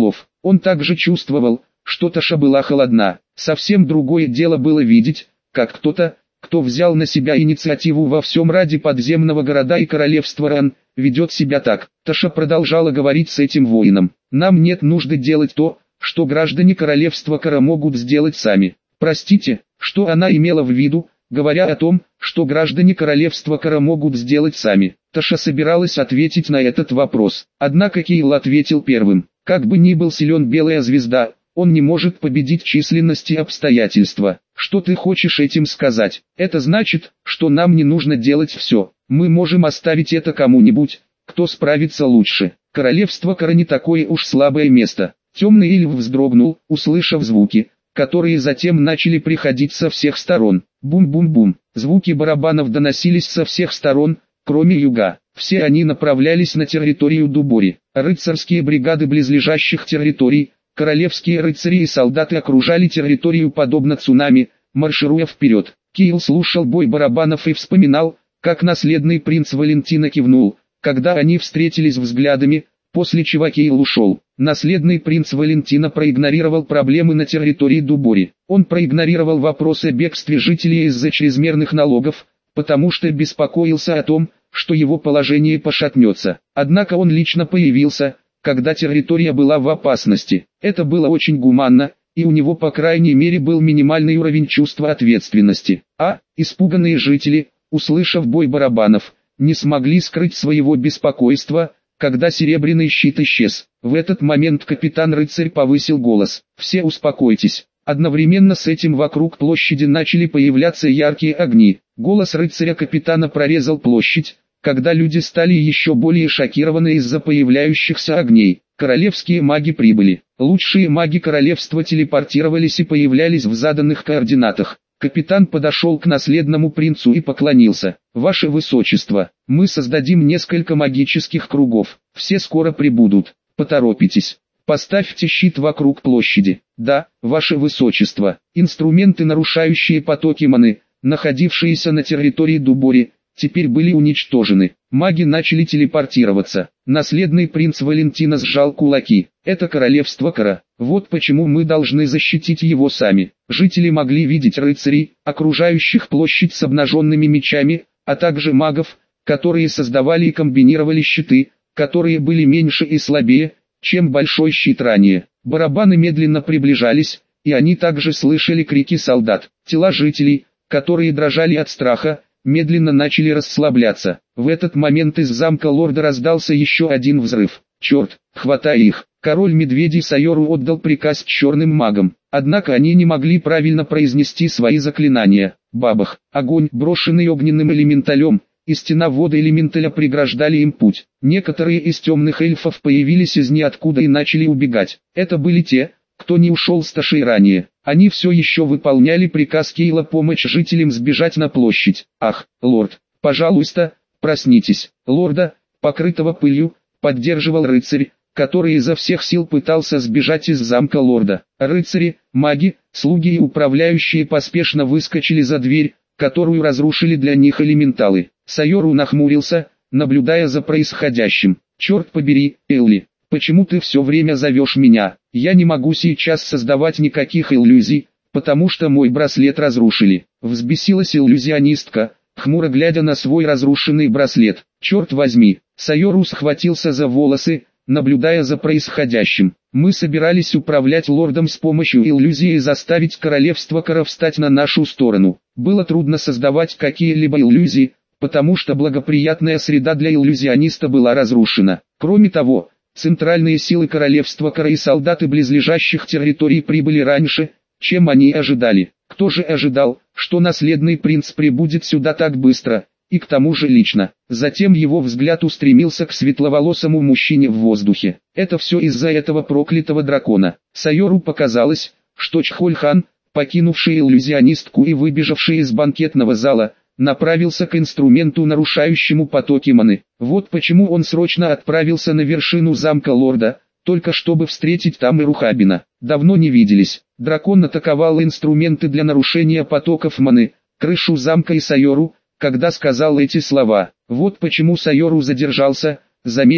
Он также чувствовал, что Таша была холодна. Совсем другое дело было видеть, как кто-то, кто взял на себя инициативу во всем ради подземного города и королевства Ран, ведет себя так. Таша продолжала говорить с этим воином. Нам нет нужды делать то, что граждане королевства Кара могут сделать сами. Простите, что она имела в виду, говоря о том, что граждане королевства Кара могут сделать сами. Таша собиралась ответить на этот вопрос. Однако Кейл ответил первым. Как бы ни был силен Белая Звезда, он не может победить численность и обстоятельства. Что ты хочешь этим сказать? Это значит, что нам не нужно делать все. Мы можем оставить это кому-нибудь, кто справится лучше. Королевство Кара не такое уж слабое место. Темный эльф вздрогнул, услышав звуки, которые затем начали приходить со всех сторон. Бум-бум-бум. Звуки барабанов доносились со всех сторон, кроме юга. Все они направлялись на территорию Дубори. Рыцарские бригады близлежащих территорий, королевские рыцари и солдаты окружали территорию подобно цунами, маршируя вперед. Кейл слушал бой барабанов и вспоминал, как наследный принц Валентина кивнул, когда они встретились взглядами, после чего Кейл ушел. Наследный принц Валентина проигнорировал проблемы на территории Дубори. Он проигнорировал вопрос о бегстве жителей из-за чрезмерных налогов, потому что беспокоился о том, что его положение пошатнется. Однако он лично появился, когда территория была в опасности. Это было очень гуманно, и у него по крайней мере был минимальный уровень чувства ответственности. А, испуганные жители, услышав бой барабанов, не смогли скрыть своего беспокойства, когда серебряный щит исчез. В этот момент капитан-рыцарь повысил голос. «Все успокойтесь». Одновременно с этим вокруг площади начали появляться яркие огни. Голос рыцаря-капитана прорезал площадь, когда люди стали еще более шокированы из-за появляющихся огней. Королевские маги прибыли. Лучшие маги королевства телепортировались и появлялись в заданных координатах. Капитан подошел к наследному принцу и поклонился. «Ваше Высочество, мы создадим несколько магических кругов. Все скоро прибудут. Поторопитесь. Поставьте щит вокруг площади». «Да, Ваше Высочество». Инструменты, нарушающие потоки маны, находившиеся на территории Дубори, теперь были уничтожены. Маги начали телепортироваться. Наследный принц Валентина сжал кулаки. Это королевство Кара. Вот почему мы должны защитить его сами. Жители могли видеть рыцарей, окружающих площадь с обнаженными мечами, а также магов, которые создавали и комбинировали щиты, которые были меньше и слабее, чем большой щит ранее. Барабаны медленно приближались, и они также слышали крики солдат. Тела жителей, которые дрожали от страха, медленно начали расслабляться. В этот момент из замка лорда раздался еще один взрыв. «Черт, хватай их!» Король медведей Сайору отдал приказ черным магам. Однако они не могли правильно произнести свои заклинания. Бабах! Огонь, брошенный огненным элементалем, и стена воды элементаля преграждали им путь. Некоторые из темных эльфов появились из ниоткуда и начали убегать. Это были те, кто не ушел с Ташей ранее. Они все еще выполняли приказ Кейла помочь жителям сбежать на площадь. «Ах, лорд, пожалуйста, проснитесь». Лорда, покрытого пылью, поддерживал рыцарь, который изо всех сил пытался сбежать из замка лорда. Рыцари, маги, слуги и управляющие поспешно выскочили за дверь, которую разрушили для них элементалы. Сайору нахмурился, наблюдая за происходящим. «Черт побери, Элли, почему ты все время зовешь меня? Я не могу сейчас создавать никаких иллюзий, потому что мой браслет разрушили». Взбесилась иллюзионистка, хмуро глядя на свой разрушенный браслет. «Черт возьми!» Сайору схватился за волосы, наблюдая за происходящим. «Мы собирались управлять лордом с помощью иллюзии и заставить королевство Кара встать на нашу сторону. Было трудно создавать какие-либо иллюзии, потому что благоприятная среда для иллюзиониста была разрушена. Кроме того, центральные силы королевства Кара и солдаты близлежащих территорий прибыли раньше, чем они ожидали. Кто же ожидал, что наследный принц прибудет сюда так быстро, и к тому же лично?» Затем его взгляд устремился к светловолосому мужчине в воздухе. «Это все из-за этого проклятого дракона». Сайору показалось, что Чхоль-хан, покинувший иллюзионистку и выбежавший из банкетного зала, направился к инструменту, нарушающему потоки маны. Вот почему он срочно отправился на вершину замка лорда, только чтобы встретить там Ирухабина. Давно не виделись. Дракон атаковал инструменты для нарушения потоков маны, крышу замка и Сайору, когда сказал эти слова. Вот почему Сайору задержался, заметив,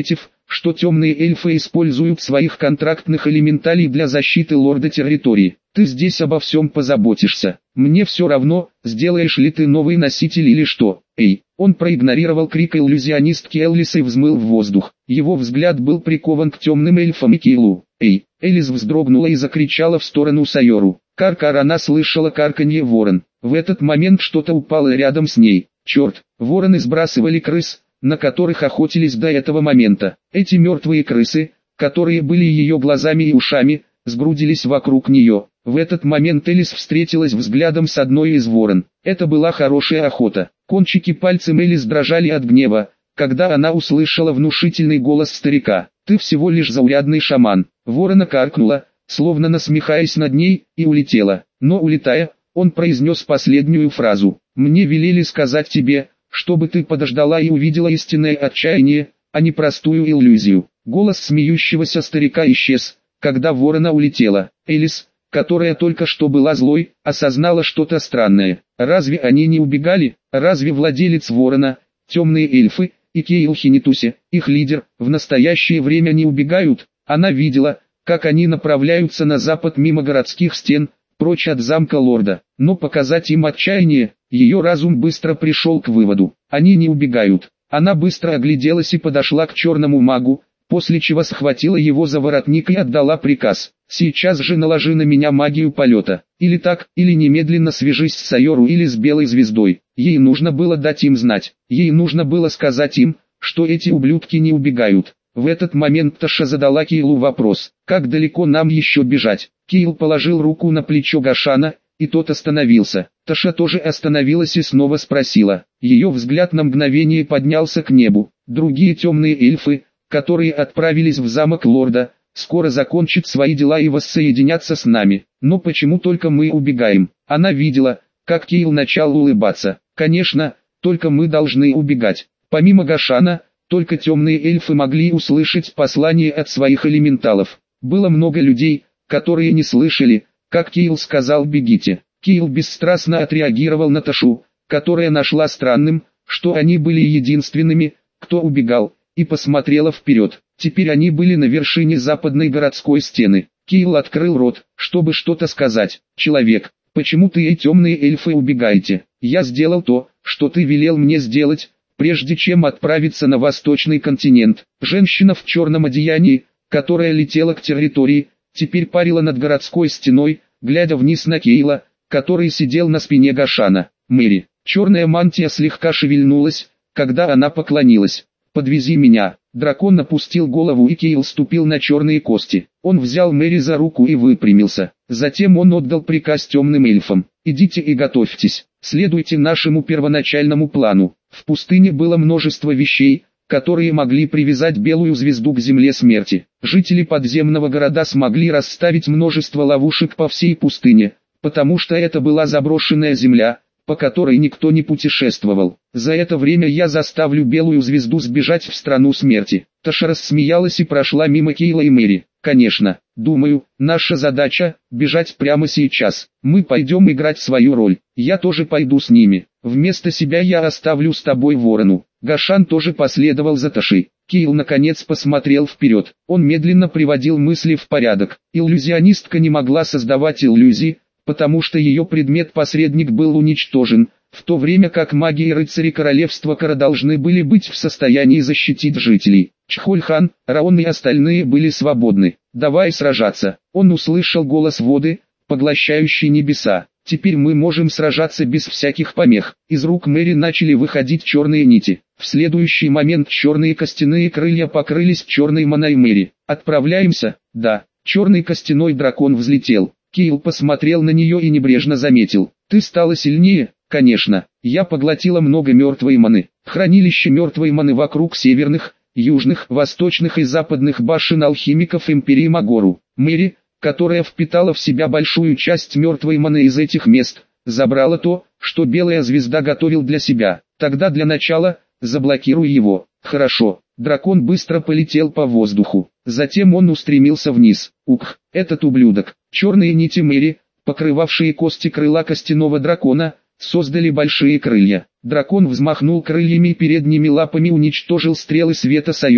что темные эльфы используют своих контрактных элементалей для защиты лорда территории. Ты здесь обо всем позаботишься. Мне все равно, сделаешь ли ты новый носитель или что. Эй, он проигнорировал крик иллюзионистки Эллис и взмыл в воздух. Его взгляд был прикован к темным эльфам и Кейлу. Эй, Элис вздрогнула и закричала в сторону Сайору. Кар-кар, она слышала карканье ворон. В этот момент что-то упало рядом с ней. Черт, вороны сбрасывали крыс, на которых охотились до этого момента. Эти мертвые крысы, которые были ее глазами и ушами, сгрудились вокруг нее. В этот момент Элис встретилась взглядом с одной из ворон. Это была хорошая охота. Кончики пальцев Элис дрожали от гнева, когда она услышала внушительный голос старика. «Ты всего лишь заурядный шаман». Ворона каркнула, словно насмехаясь над ней, и улетела. Но улетая, он произнес последнюю фразу. «Мне велели сказать тебе, чтобы ты подождала и увидела истинное отчаяние, а не простую иллюзию». Голос смеющегося старика исчез, когда ворона улетела. Элис, которая только что была злой, осознала что-то странное. Разве они не убегали? Разве владелец ворона, темные эльфы, и Кейл Хинитуси, их лидер, в настоящее время не убегают? Она видела, как они направляются на запад мимо городских стен, прочь от замка лорда. Но показать им отчаяние, ее разум быстро пришел к выводу. Они не убегают. Она быстро огляделась и подошла к черному магу, после чего схватила его за воротник и отдала приказ. «Сейчас же наложи на меня магию полета. Или так, или немедленно свяжись с Сайору или с Белой Звездой». Ей нужно было дать им знать. Ей нужно было сказать им, что эти ублюдки не убегают. В этот момент Таша задала Кейлу вопрос: «Как далеко нам еще бежать?» Кейл положил руку на плечо Гашана, и тот остановился. Таша тоже остановилась и снова спросила. Ее взгляд на мгновение поднялся к небу. Другие темные эльфы, которые отправились в замок лорда, скоро закончат свои дела и воссоединятся с нами. Но почему только мы убегаем? Она видела, как Кейл начал улыбаться. Конечно, только мы должны убегать. Помимо Гашана, только темные эльфы могли услышать послание от своих элементалов. Было много людей, которые не слышали, как Кейл сказал «бегите». Кейл бесстрастно отреагировал на Ташу, которая нашла странным, что они были единственными, кто убегал, и посмотрела вперед. Теперь они были на вершине западной городской стены. Кейл открыл рот, чтобы что-то сказать. «Человек, почему ты и темные эльфы убегаете? Я сделал то, что ты велел мне сделать, прежде чем отправиться на восточный континент». Женщина в черном одеянии, которая летела к территории, теперь парила над городской стеной, глядя вниз на Кейла, который сидел на спине Гашана. «Мэри». Черная мантия слегка шевельнулась, когда она поклонилась. «Подвези меня». Дракон опустил голову, и Кейл ступил на черные кости. Он взял Мэри за руку и выпрямился. Затем он отдал приказ темным эльфам: «Идите и готовьтесь, следуйте нашему первоначальному плану». В пустыне было множество вещей, которые могли привязать Белую Звезду к земле смерти. Жители подземного города смогли расставить множество ловушек по всей пустыне, потому что это была заброшенная земля, по которой никто не путешествовал. За это время я заставлю Белую Звезду сбежать в страну смерти. Таша рассмеялась и прошла мимо Кейла и Мэри. «Конечно, думаю, наша задача – бежать прямо сейчас. Мы пойдем играть свою роль. Я тоже пойду с ними. Вместо себя я оставлю с тобой ворону». Гашан тоже последовал за Ташей. Кейл наконец посмотрел вперед. Он медленно приводил мысли в порядок. Иллюзионистка не могла создавать иллюзии, потому что ее предмет-посредник был уничтожен, в то время как маги и рыцари королевства Кара должны были быть в состоянии защитить жителей. Чхольхан, Раон и остальные были свободны. «Давай сражаться». Он услышал голос воды, поглощающий небеса. «Теперь мы можем сражаться без всяких помех». Из рук Мэри начали выходить черные нити. В следующий момент черные костяные крылья покрылись черной маной Мэри. «Отправляемся?» «Да». Черный костяной дракон взлетел. Кейл посмотрел на нее и небрежно заметил: «Ты стала сильнее?» «Конечно, я поглотила много мертвой маны». Хранилище мертвой маны вокруг северных, южных, восточных и западных башен алхимиков Империи Магору. Мэри, которая впитала в себя большую часть мертвой маны из этих мест, забрала то, что Белая Звезда готовил для себя. Тогда для начала, заблокируй его. Хорошо. Дракон быстро полетел по воздуху. Затем он устремился вниз. Ух, этот ублюдок. Черные нити Мэри, покрывавшие кости крыла костяного дракона, создали большие крылья. Дракон взмахнул крыльями и передними лапами уничтожил стрелы света Сайору.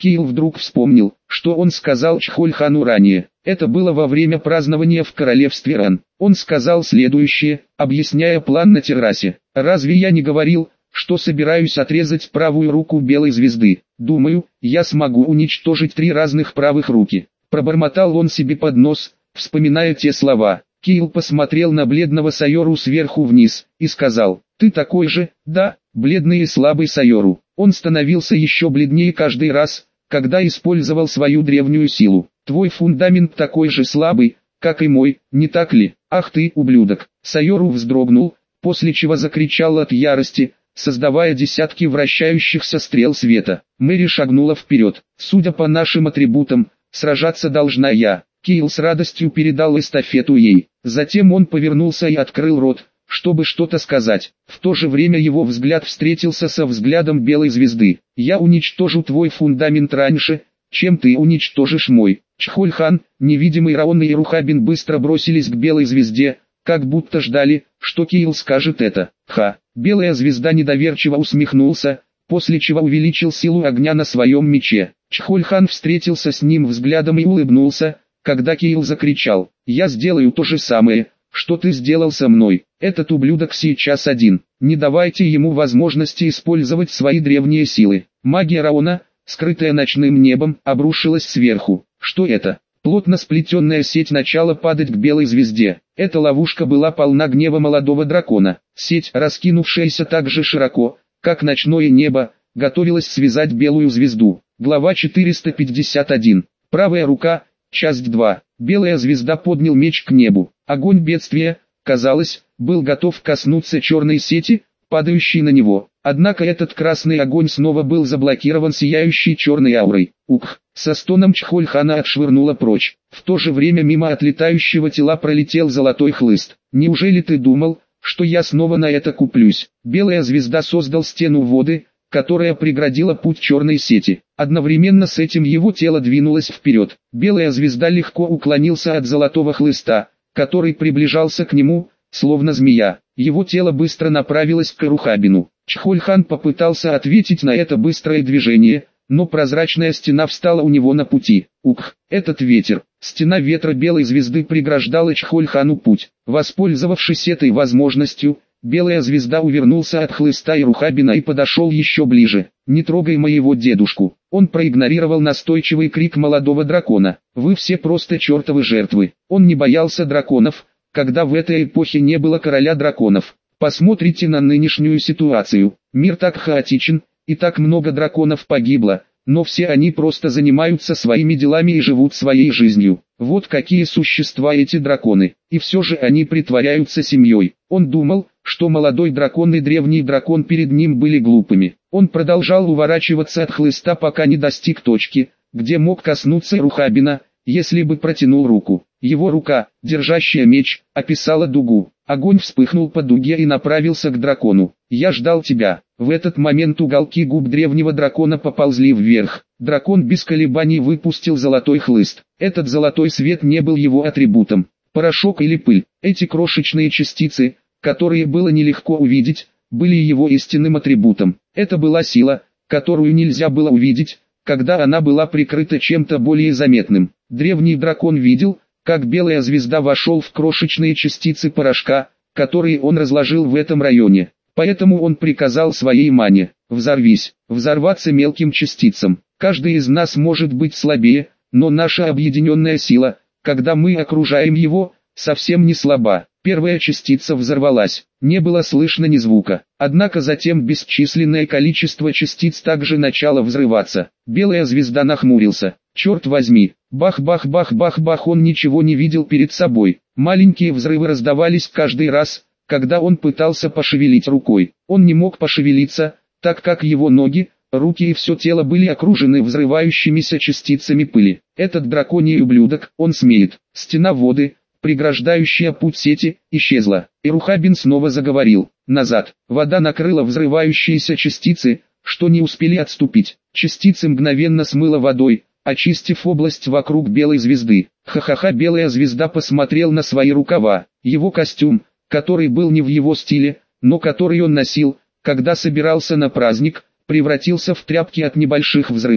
Киил вдруг вспомнил, что он сказал Чхольхану ранее. Это было во время празднования в королевстве Ран. Он сказал следующее, объясняя план на террасе. «Разве я не говорил, что собираюсь отрезать правую руку белой звезды? Думаю, я смогу уничтожить три разных правых руки». Пробормотал он себе под нос, вспоминая те слова. Киил посмотрел на бледного Сайору сверху вниз, и сказал, «Ты такой же, да, бледный и слабый Сайору». Он становился еще бледнее каждый раз, когда использовал свою древнюю силу. «Твой фундамент такой же слабый, как и мой, не так ли? Ах ты, ублюдок!» Сайору вздрогнул, после чего закричал от ярости, создавая десятки вращающихся стрел света. Мэри шагнула вперед. «Судя по нашим атрибутам, сражаться должна я». Киил с радостью передал эстафету ей. Затем он повернулся и открыл рот, чтобы что-то сказать. В то же время его взгляд встретился со взглядом белой звезды. «Я уничтожу твой фундамент раньше, чем ты уничтожишь мой». Чхольхан, невидимый Раон и Рухабин быстро бросились к белой звезде, как будто ждали, что Киил скажет это. «Ха!» Белая звезда недоверчиво усмехнулся, после чего увеличил силу огня на своем мече. Чхольхан встретился с ним взглядом и улыбнулся, когда Киил закричал, «Я сделаю то же самое, что ты сделал со мной. Этот ублюдок сейчас один. Не давайте ему возможности использовать свои древние силы». Магия Раона, скрытая ночным небом, обрушилась сверху. Что это? Плотно сплетенная сеть начала падать к белой звезде. Эта ловушка была полна гнева молодого дракона. Сеть, раскинувшаяся так же широко, как ночное небо, готовилась связать белую звезду. Глава четыреста пятьдесят один. Правая рука. Часть два. Белая звезда поднял меч к небу. Огонь бедствия, казалось, был готов коснуться черной сети, падающей на него. Однако этот красный огонь снова был заблокирован сияющей черной аурой. Ух! Со стоном Чхольхана отшвырнула прочь. В то же время мимо отлетающего тела пролетел золотой хлыст. «Неужели ты думал, что я снова на это куплюсь?» Белая звезда создал стену воды, которая преградила путь черной сети. Одновременно с этим его тело двинулось вперед. Белая звезда легко уклонился от золотого хлыста, который приближался к нему, словно змея. Его тело быстро направилось к Рухабину. Чхольхан попытался ответить на это быстрое движение, но прозрачная стена встала у него на пути. Ух, этот ветер! Стена ветра белой звезды преграждала Чхольхану путь. Воспользовавшись этой возможностью, белая звезда увернулся от хлыста и Рухабина и подошел еще ближе. «Не трогай моего дедушку!» Он проигнорировал настойчивый крик молодого дракона. «Вы все просто чертовы жертвы!» Он не боялся драконов, когда в этой эпохе не было короля драконов. Посмотрите на нынешнюю ситуацию. Мир так хаотичен, и так много драконов погибло, но все они просто занимаются своими делами и живут своей жизнью. Вот какие существа эти драконы. И все же они притворяются семьей. Он думал, что молодой дракон и древний дракон перед ним были глупыми. Он продолжал уворачиваться от хлыста, пока не достиг точки, где мог коснуться Рухабина, если бы протянул руку. Его рука, держащая меч, описала дугу. Огонь вспыхнул по дуге и направился к дракону. «Я ждал тебя». В этот момент уголки губ древнего дракона поползли вверх. Дракон без колебаний выпустил золотой хлыст. Этот золотой свет не был его атрибутом. Порошок или пыль. Эти крошечные частицы, которые было нелегко увидеть, были его истинным атрибутом. Это была сила, которую нельзя было увидеть, когда она была прикрыта чем-то более заметным. Древний дракон видел, как белая звезда вошел в крошечные частицы порошка, которые он разложил в этом районе. Поэтому он приказал своей мане: «Взорвись», взорваться мелким частицам. Каждый из нас может быть слабее, но наша объединенная сила, когда мы окружаем его, совсем не слаба. Первая частица взорвалась, не было слышно ни звука. Однако затем бесчисленное количество частиц также начало взрываться. Белая звезда нахмурился. Черт возьми, бах-бах-бах-бах-бах, он ничего не видел перед собой. Маленькие взрывы раздавались каждый раз, когда он пытался пошевелить рукой. Он не мог пошевелиться, так как его ноги, руки и все тело были окружены взрывающимися частицами пыли. Этот драконий ублюдок, он смеет. Стена воды, преграждающая путь сети, исчезла. И Рухабин снова заговорил. Назад. Вода накрыла взрывающиеся частицы, что не успели отступить. Частицы мгновенно смыло водой, очистив область вокруг белой звезды. Ха-ха-ха, белая звезда посмотрел на свои рукава. Его костюм, который был не в его стиле, но который он носил, когда собирался на праздник, превратился в тряпки от небольших взрывов.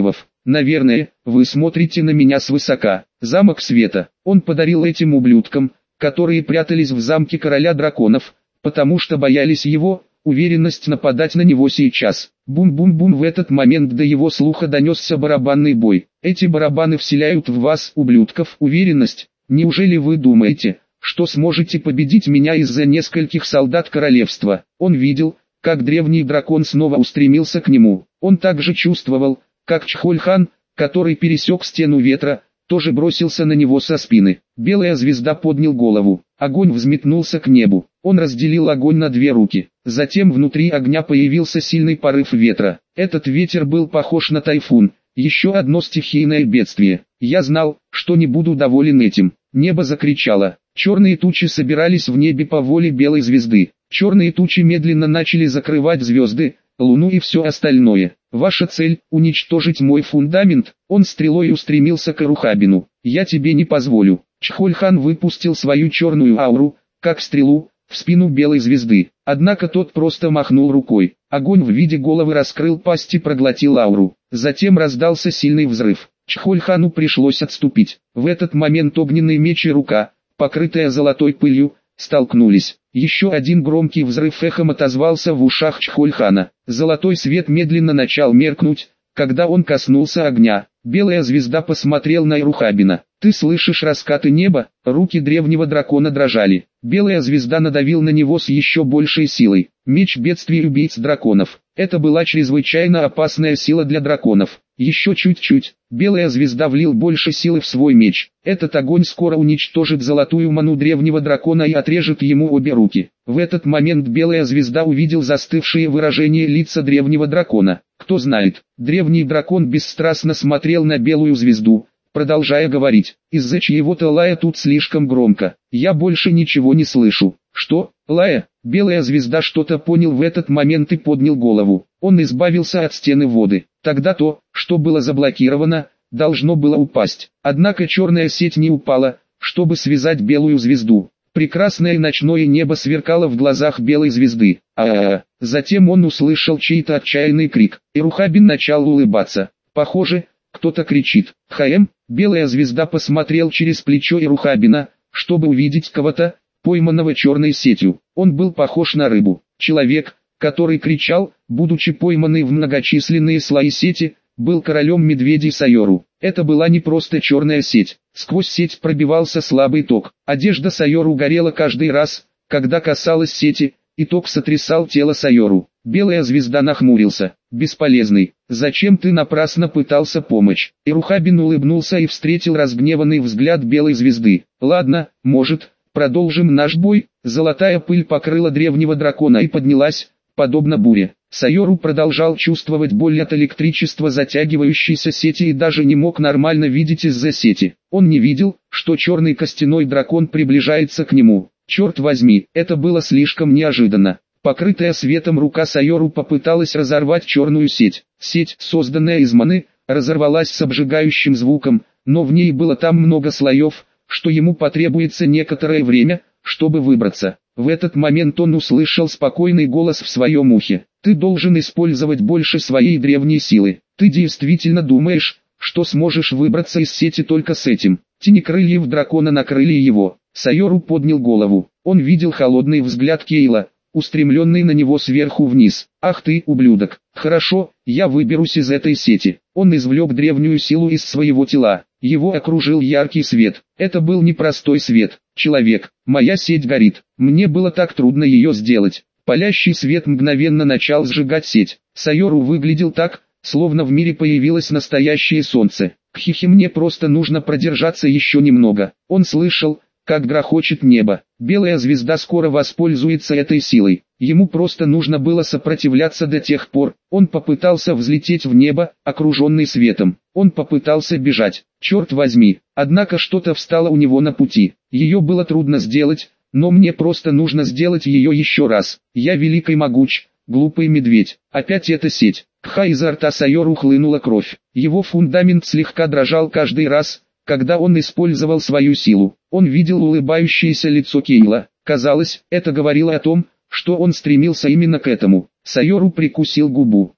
Наверное, вы смотрите на меня свысока. Замок света. Он подарил этим ублюдкам, которые прятались в замке короля драконов, потому что боялись его, уверенность нападать на него сейчас. Бум-бум-бум, в этот момент до его слуха донесся барабанный бой. Эти барабаны вселяют в вас, ублюдков, уверенность. Неужели вы думаете, что сможете победить меня из-за нескольких солдат королевства? Он видел, как древний дракон снова устремился к нему. Он также чувствовал, как Чхоль-хан, который пересек стену ветра, тоже бросился на него со спины. Белая звезда поднял голову. Огонь взметнулся к небу. Он разделил огонь на две руки. Затем внутри огня появился сильный порыв ветра. Этот ветер был похож на тайфун. Еще одно стихийное бедствие. Я знал, что не буду доволен этим. Небо закричало. Черные тучи собирались в небе по воле белой звезды. Черные тучи медленно начали закрывать звезды, луну и все остальное. Ваша цель – уничтожить мой фундамент. Он стрелой устремился к Эрухабину. Я тебе не позволю. Чхоль-хан выпустил свою черную ауру, как стрелу, в спину белой звезды. Однако тот просто махнул рукой. Огонь в виде головы раскрыл пасть и проглотил ауру. Затем раздался сильный взрыв. Чхоль-хану пришлось отступить. В этот момент огненный меч и рука, покрытая золотой пылью, столкнулись. Еще один громкий взрыв эхом отозвался в ушах Чхоль-хана. Золотой свет медленно начал меркнуть, когда он коснулся огня. Белая звезда посмотрел на Эрухабина. «Ты слышишь раскаты неба?» Руки древнего дракона дрожали. Белая звезда надавил на него с еще большей силой. Меч бедствий убийц драконов. Это была чрезвычайно опасная сила для драконов. Еще чуть-чуть. Белая звезда влил больше силы в свой меч. Этот огонь скоро уничтожит золотую ману древнего дракона и отрежет ему обе руки. В этот момент белая звезда увидел застывшие выражения лица древнего дракона. Кто знает, древний дракон бесстрастно смотрел на белую звезду, продолжая говорить: «Из-за чьего-то лая тут слишком громко. Я больше ничего не слышу». «Что? Лая?» Белая звезда что-то понял в этот момент и поднял голову. Он избавился от стены воды. Тогда то, что было заблокировано, должно было упасть. Однако черная сеть не упала, чтобы связать белую звезду. Прекрасное ночное небо сверкало в глазах белой звезды. А-а-а. Затем он услышал чей-то отчаянный крик. Эрухабин начал улыбаться. Похоже, кто-то кричит. «Хаэм!» Белая звезда посмотрел через плечо Эрухабина, чтобы увидеть кого-то, пойманного черной сетью. Он был похож на рыбу. Человек, который кричал, будучи пойманный в многочисленные слои сети, был королем медведей Сайору. Это была не просто черная сеть. Сквозь сеть пробивался слабый ток. Одежда Сайору горела каждый раз, когда касалась сети, и ток сотрясал тело Сайору. Белая звезда нахмурился. «Бесполезный. Зачем ты напрасно пытался помочь?» Эрухабин улыбнулся и встретил разгневанный взгляд белой звезды. «Ладно, может, продолжим наш бой?» Золотая пыль покрыла древнего дракона и поднялась, подобно буре. Сайору продолжал чувствовать боль от электричества затягивающейся сети и даже не мог нормально видеть из-за сети. Он не видел, что черный костяной дракон приближается к нему. Черт возьми, это было слишком неожиданно. Покрытая светом рука Сайору попыталась разорвать черную сеть. Сеть, созданная из маны, разорвалась с обжигающим звуком, но в ней было там много слоев, что ему потребуется некоторое время, чтобы выбраться. В этот момент он услышал спокойный голос в своем ухе. «Ты должен использовать больше своей древней силы. Ты действительно думаешь, что сможешь выбраться из сети только с этим?» Тени крыльев дракона накрыли его. Сайору поднял голову. Он видел холодный взгляд Кейла, устремленный на него сверху вниз. «Ах ты, ублюдок! Хорошо, я выберусь из этой сети». Он извлек древнюю силу из своего тела. Его окружил яркий свет. Это был непростой свет. «Человек, моя сеть горит. Мне было так трудно ее сделать». Палящий свет мгновенно начал сжигать сеть. Сайору выглядел так, словно в мире появилось настоящее солнце. «Хихи, мне просто нужно продержаться еще немного». Он слышал, как грохочет небо. Белая звезда скоро воспользуется этой силой. Ему просто нужно было сопротивляться до тех пор. Он попытался взлететь в небо, окруженный светом. Он попытался бежать. Черт возьми. Однако что-то встало у него на пути. Ее было трудно сделать, но мне просто нужно сделать ее еще раз. Я велик и могуч, глупый медведь. Опять эта сеть. Кха, изо рта Сайору хлынула кровь. Его фундамент слегка дрожал каждый раз, когда он использовал свою силу. Он видел улыбающееся лицо Кейла. Казалось, это говорило о том, что он стремился именно к этому. Сайору прикусил губу.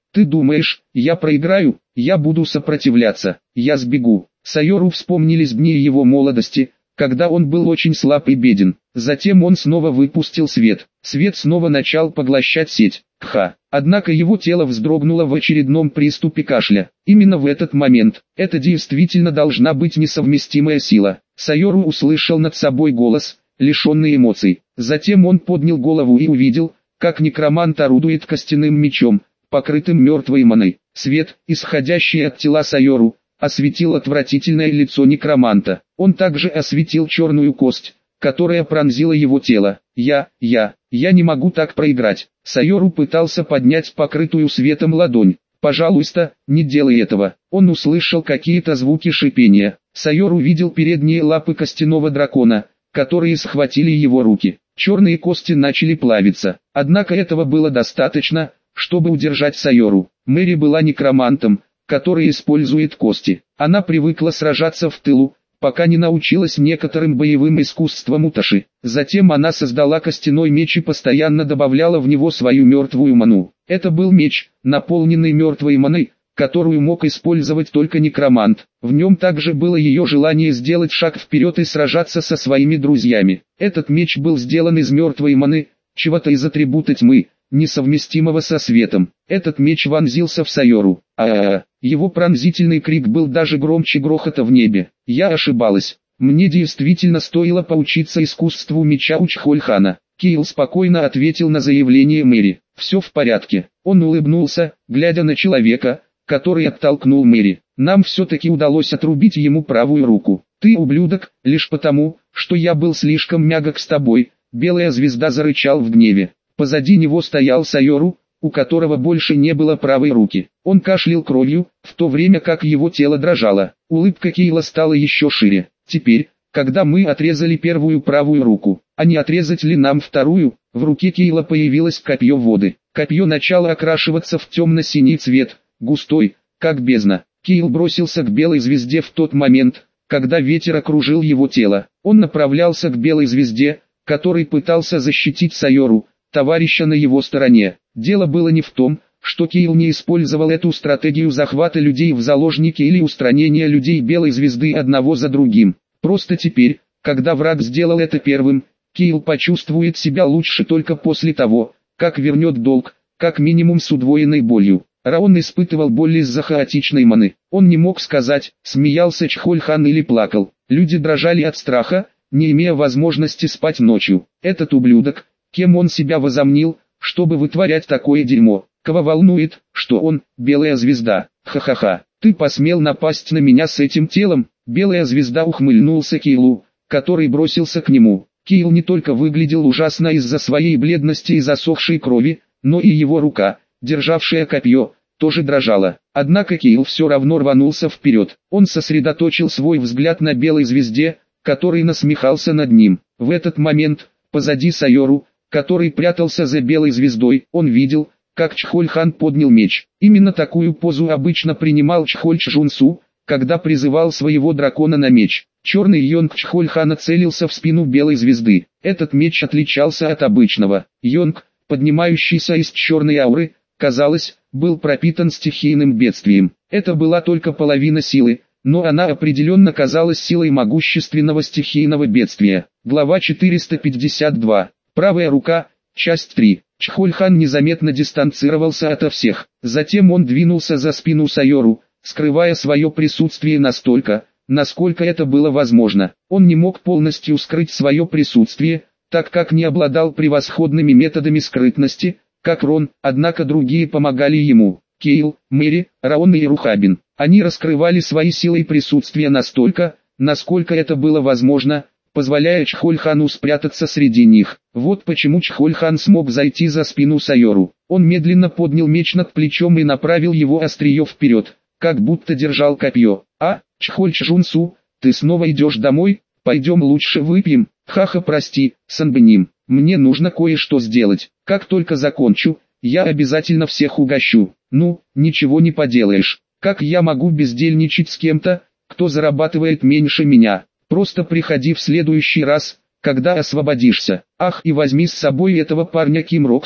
Ты думаешь, я проиграю? Я буду сопротивляться. Я сбегу. Сайору вспомнились дни его молодости, когда он был очень слаб и беден. Затем он снова выпустил свет. Свет снова начал поглощать сеть. Кха. Однако его тело вздрогнуло в очередном приступе кашля. Именно в этот момент. Это действительно должна быть несовместимая сила. Сайору услышал над собой голос, лишенный эмоций. Затем он поднял голову и увидел, как некромант орудует костяным мечом, покрытым мертвой маной. Свет, исходящий от тела Сайору, осветил отвратительное лицо некроманта. Он также осветил черную кость, которая пронзила его тело. «Я, я, я не могу так проиграть». Сайору пытался поднять покрытую светом ладонь. «Пожалуйста, не делай этого». Он услышал какие-то звуки шипения. Сайору видел передние лапы костяного дракона, которые схватили его руки. Черные кости начали плавиться. Однако этого было достаточно, чтобы удержать Сайору. Мэри была некромантом, который использует кости. Она привыкла сражаться в тылу, пока не научилась некоторым боевым искусствам Уташи. Затем она создала костяной меч и постоянно добавляла в него свою мертвую ману. Это был меч, наполненный мертвой маной, которую мог использовать только некромант. В нем также было ее желание сделать шаг вперед и сражаться со своими друзьями. Этот меч был сделан из мертвой маны, чего-то из атрибута тьмы, несовместимого со светом. Этот меч вонзился в Сайору. А-а-а. Его пронзительный крик был даже громче грохота в небе. Я ошибалась. Мне действительно стоило поучиться искусству меча у Чхольхана. Кейл спокойно ответил на заявление Мэри. Все в порядке. Он улыбнулся, глядя на человека, который оттолкнул Мэри. Нам все-таки удалось отрубить ему правую руку. Ты ублюдок, лишь потому, что я был слишком мягок с тобой. Белая звезда зарычал в гневе. Позади него стоял Сайору, у которого больше не было правой руки. Он кашлял кровью, в то время как его тело дрожало. Улыбка Кейла стала еще шире. Теперь, когда мы отрезали первую правую руку, а не отрезать ли нам вторую? В руке Кейла появилось копье воды. Копье начало окрашиваться в темно-синий цвет, густой, как бездна. Кейл бросился к белой звезде в тот момент, когда ветер окружил его тело. Он направлялся к белой звезде, который пытался защитить Сайору, товарища на его стороне. Дело было не в том, что Кейл не использовал эту стратегию захвата людей в заложники или устранения людей белой звезды одного за другим. Просто теперь, когда враг сделал это первым, Кейл почувствует себя лучше только после того, как вернет долг, как минимум с удвоенной болью. Раон испытывал боль из-за хаотичной маны. Он не мог сказать, смеялся Чхольхан или плакал. Люди дрожали от страха, не имея возможности спать ночью. Этот ублюдок, кем он себя возомнил, чтобы вытворять такое дерьмо? Кого волнует, что он, белая звезда? Ха-ха-ха, ты посмел напасть на меня с этим телом? Белая звезда ухмыльнулся Кейлу, который бросился к нему. Кейл не только выглядел ужасно из-за своей бледности и засохшей крови, но и его рука, державшая копье, тоже дрожала. Однако Кейл все равно рванулся вперед. Он сосредоточил свой взгляд на белой звезде, который насмехался над ним. В этот момент, позади Сайору, который прятался за белой звездой, он видел, как Чхольхан поднял меч. Именно такую позу обычно принимал Чхоль Чжунсу, когда призывал своего дракона на меч. Черный йонг Чхольхана целился в спину белой звезды. Этот меч отличался от обычного. Йонг, поднимающийся из черной ауры, казалось, был пропитан стихийным бедствием. Это была только половина силы, но она определенно казалась силой могущественного стихийного бедствия. Глава четыреста пятьдесят два. Правая рука, часть три. Чхольхан незаметно дистанцировался ото всех. Затем он двинулся за спину Сайору, скрывая свое присутствие настолько, насколько это было возможно. Он не мог полностью скрыть свое присутствие, так как не обладал превосходными методами скрытности, как Рон, однако другие помогали ему. Кейл, Мэри, Раон и Рухабин. Они раскрывали свои силы и присутствие настолько, насколько это было возможно, позволяя Чхольхану спрятаться среди них. Вот почему Чхольхан смог зайти за спину Сайору. Он медленно поднял меч над плечом и направил его острие вперед, как будто держал копье. «А, Чхоль Чжунсу, ты снова идешь домой? Пойдем лучше выпьем». «Ха-ха, прости, Санбэним, мне нужно кое-что сделать. Как только закончу, я обязательно всех угощу». «Ну, ничего не поделаешь. Как я могу бездельничать с кем-то, кто зарабатывает меньше меня? Просто приходи в следующий раз, когда освободишься. Ах, и возьми с собой этого парня Ким Роксу.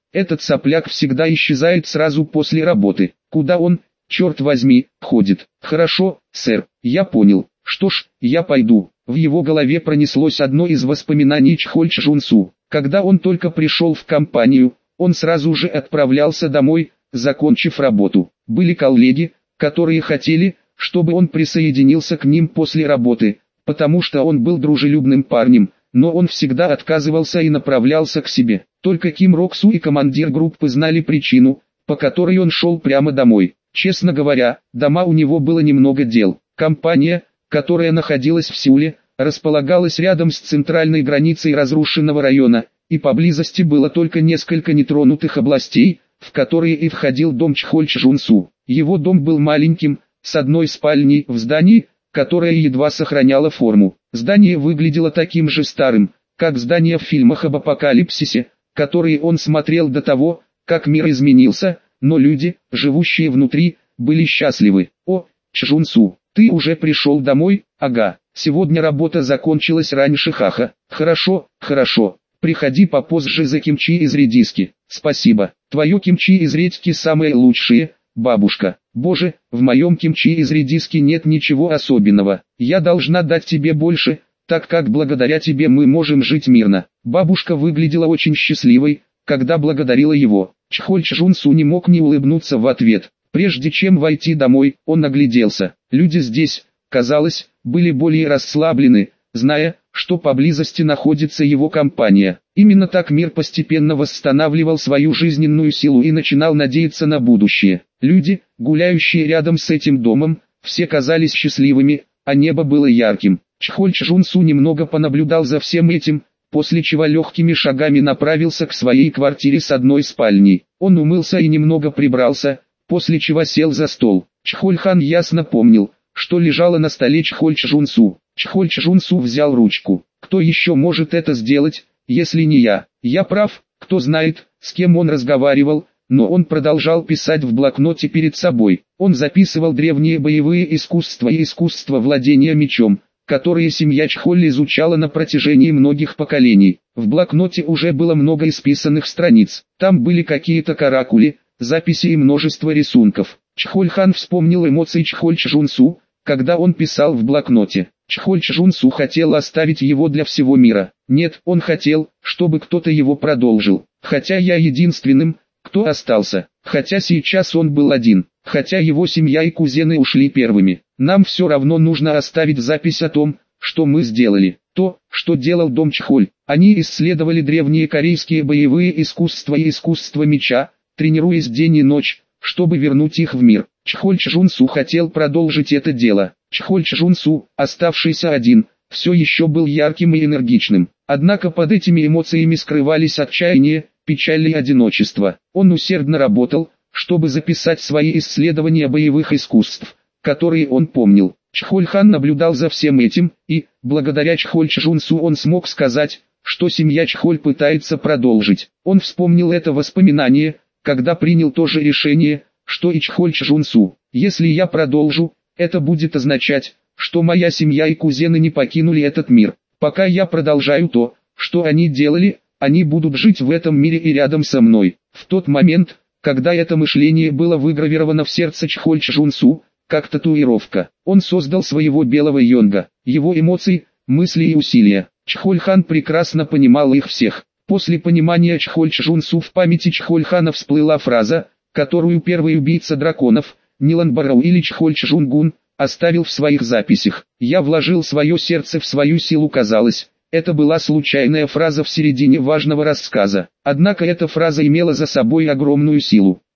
Этот сопляк всегда исчезает сразу после работы. Куда он, черт возьми, ходит? Хорошо, сэр, я понял. Что ж, я пойду. В его голове пронеслось одно из воспоминаний Чхоль Чжунсу. Когда он только пришел в компанию, он сразу же отправлялся домой, закончив работу. Были коллеги, которые хотели, чтобы он присоединился к ним после работы, потому что он был дружелюбным парнем, но он всегда отказывался и направлялся к себе. Только Ким Рок Су и командир группы знали причину, по которой он шел прямо домой. Честно говоря, дома у него было немного дел. Компания, которая находилась в Сеуле, располагалась рядом с центральной границей разрушенного района, и поблизости было только несколько нетронутых областей, в которые и входил дом Чхоль Чжунсу. Его дом был маленьким, с одной спальней в здании, которое едва сохраняло форму. Здание выглядело таким же старым, как здания в фильмах об апокалипсисе, которые он смотрел до того, как мир изменился, но люди, живущие внутри, были счастливы. «О, Чжунсу, ты уже пришел домой? Ага, сегодня работа закончилась раньше, ха-ха. Хорошо, хорошо, приходи попозже за кимчи из редиски. Спасибо, твое кимчи из редьки самое лучшее, бабушка. Боже, в моем кимчи из редиски нет ничего особенного. Я должна дать тебе больше, так как благодаря тебе мы можем жить мирно». Бабушка выглядела очень счастливой, когда благодарила его. Чхоль Чжунсу не мог не улыбнуться в ответ. Прежде чем войти домой, он огляделся. Люди здесь, казалось, были более расслаблены, зная, что поблизости находится его компания. Именно так мир постепенно восстанавливал свою жизненную силу и начинал надеяться на будущее. Люди, гуляющие рядом с этим домом, все казались счастливыми, а небо было ярким. Чхоль Чжунсу немного понаблюдал за всем этим, после чего легкими шагами направился к своей квартире с одной спальней. Он умылся и немного прибрался, после чего сел за стол. Чхоль Хан ясно помнил, что лежало на столе Чхоль Чжунсу. Чхоль Чжунсу взял ручку. Кто еще может это сделать, если не я? Я прав, кто знает, с кем он разговаривал, но он продолжал писать в блокноте перед собой. Он записывал древние боевые искусства и искусство владения мечом, которые семья Чхоль изучала на протяжении многих поколений. В блокноте уже было много исписанных страниц. Там были какие-то каракули, записи и множество рисунков. Чхоль Хан вспомнил эмоции Чхоль Чжунсу, когда он писал в блокноте. Чхоль Чжунсу хотел оставить его для всего мира. Нет, он хотел, чтобы кто-то его продолжил. Хотя я единственным, кто остался. Хотя сейчас он был один. Хотя его семья и кузены ушли первыми. Нам все равно нужно оставить запись о том, что мы сделали. То, что делал дом Чхоль. Они исследовали древние корейские боевые искусства и искусство меча, тренируясь день и ночь, чтобы вернуть их в мир. Чхоль Чжунсу хотел продолжить это дело. Чхоль Чжунсу, оставшийся один, все еще был ярким и энергичным. Однако под этими эмоциями скрывались отчаяние, печаль и одиночество. Он усердно работал, чтобы записать свои исследования боевых искусств, которые он помнил. Чхоль Хан наблюдал за всем этим, и, благодаря Чхоль Чжунсу он смог сказать, что семья Чхоль пытается продолжить. Он вспомнил это воспоминание, когда принял то же решение, что и Чхоль Чжунсу. Если я продолжу, это будет означать, что моя семья и кузены не покинули этот мир. Пока я продолжаю то, что они делали, они будут жить в этом мире и рядом со мной. В тот момент, когда это мышление было выгравировано в сердце Чхоль Чжунсу, как татуировка, он создал своего белого йонга. Его эмоции, мысли и усилия. Чхоль Хан прекрасно понимал их всех. После понимания Чхоль Чжунсу в памяти Чхоль Хана всплыла фраза, которую первый убийца драконов, Нилан Бароу или Чхоль Чжунгун, оставил в своих записях. «Я вложил свое сердце в свою силу», казалось. Это была случайная фраза в середине важного рассказа. Однако эта фраза имела за собой огромную силу.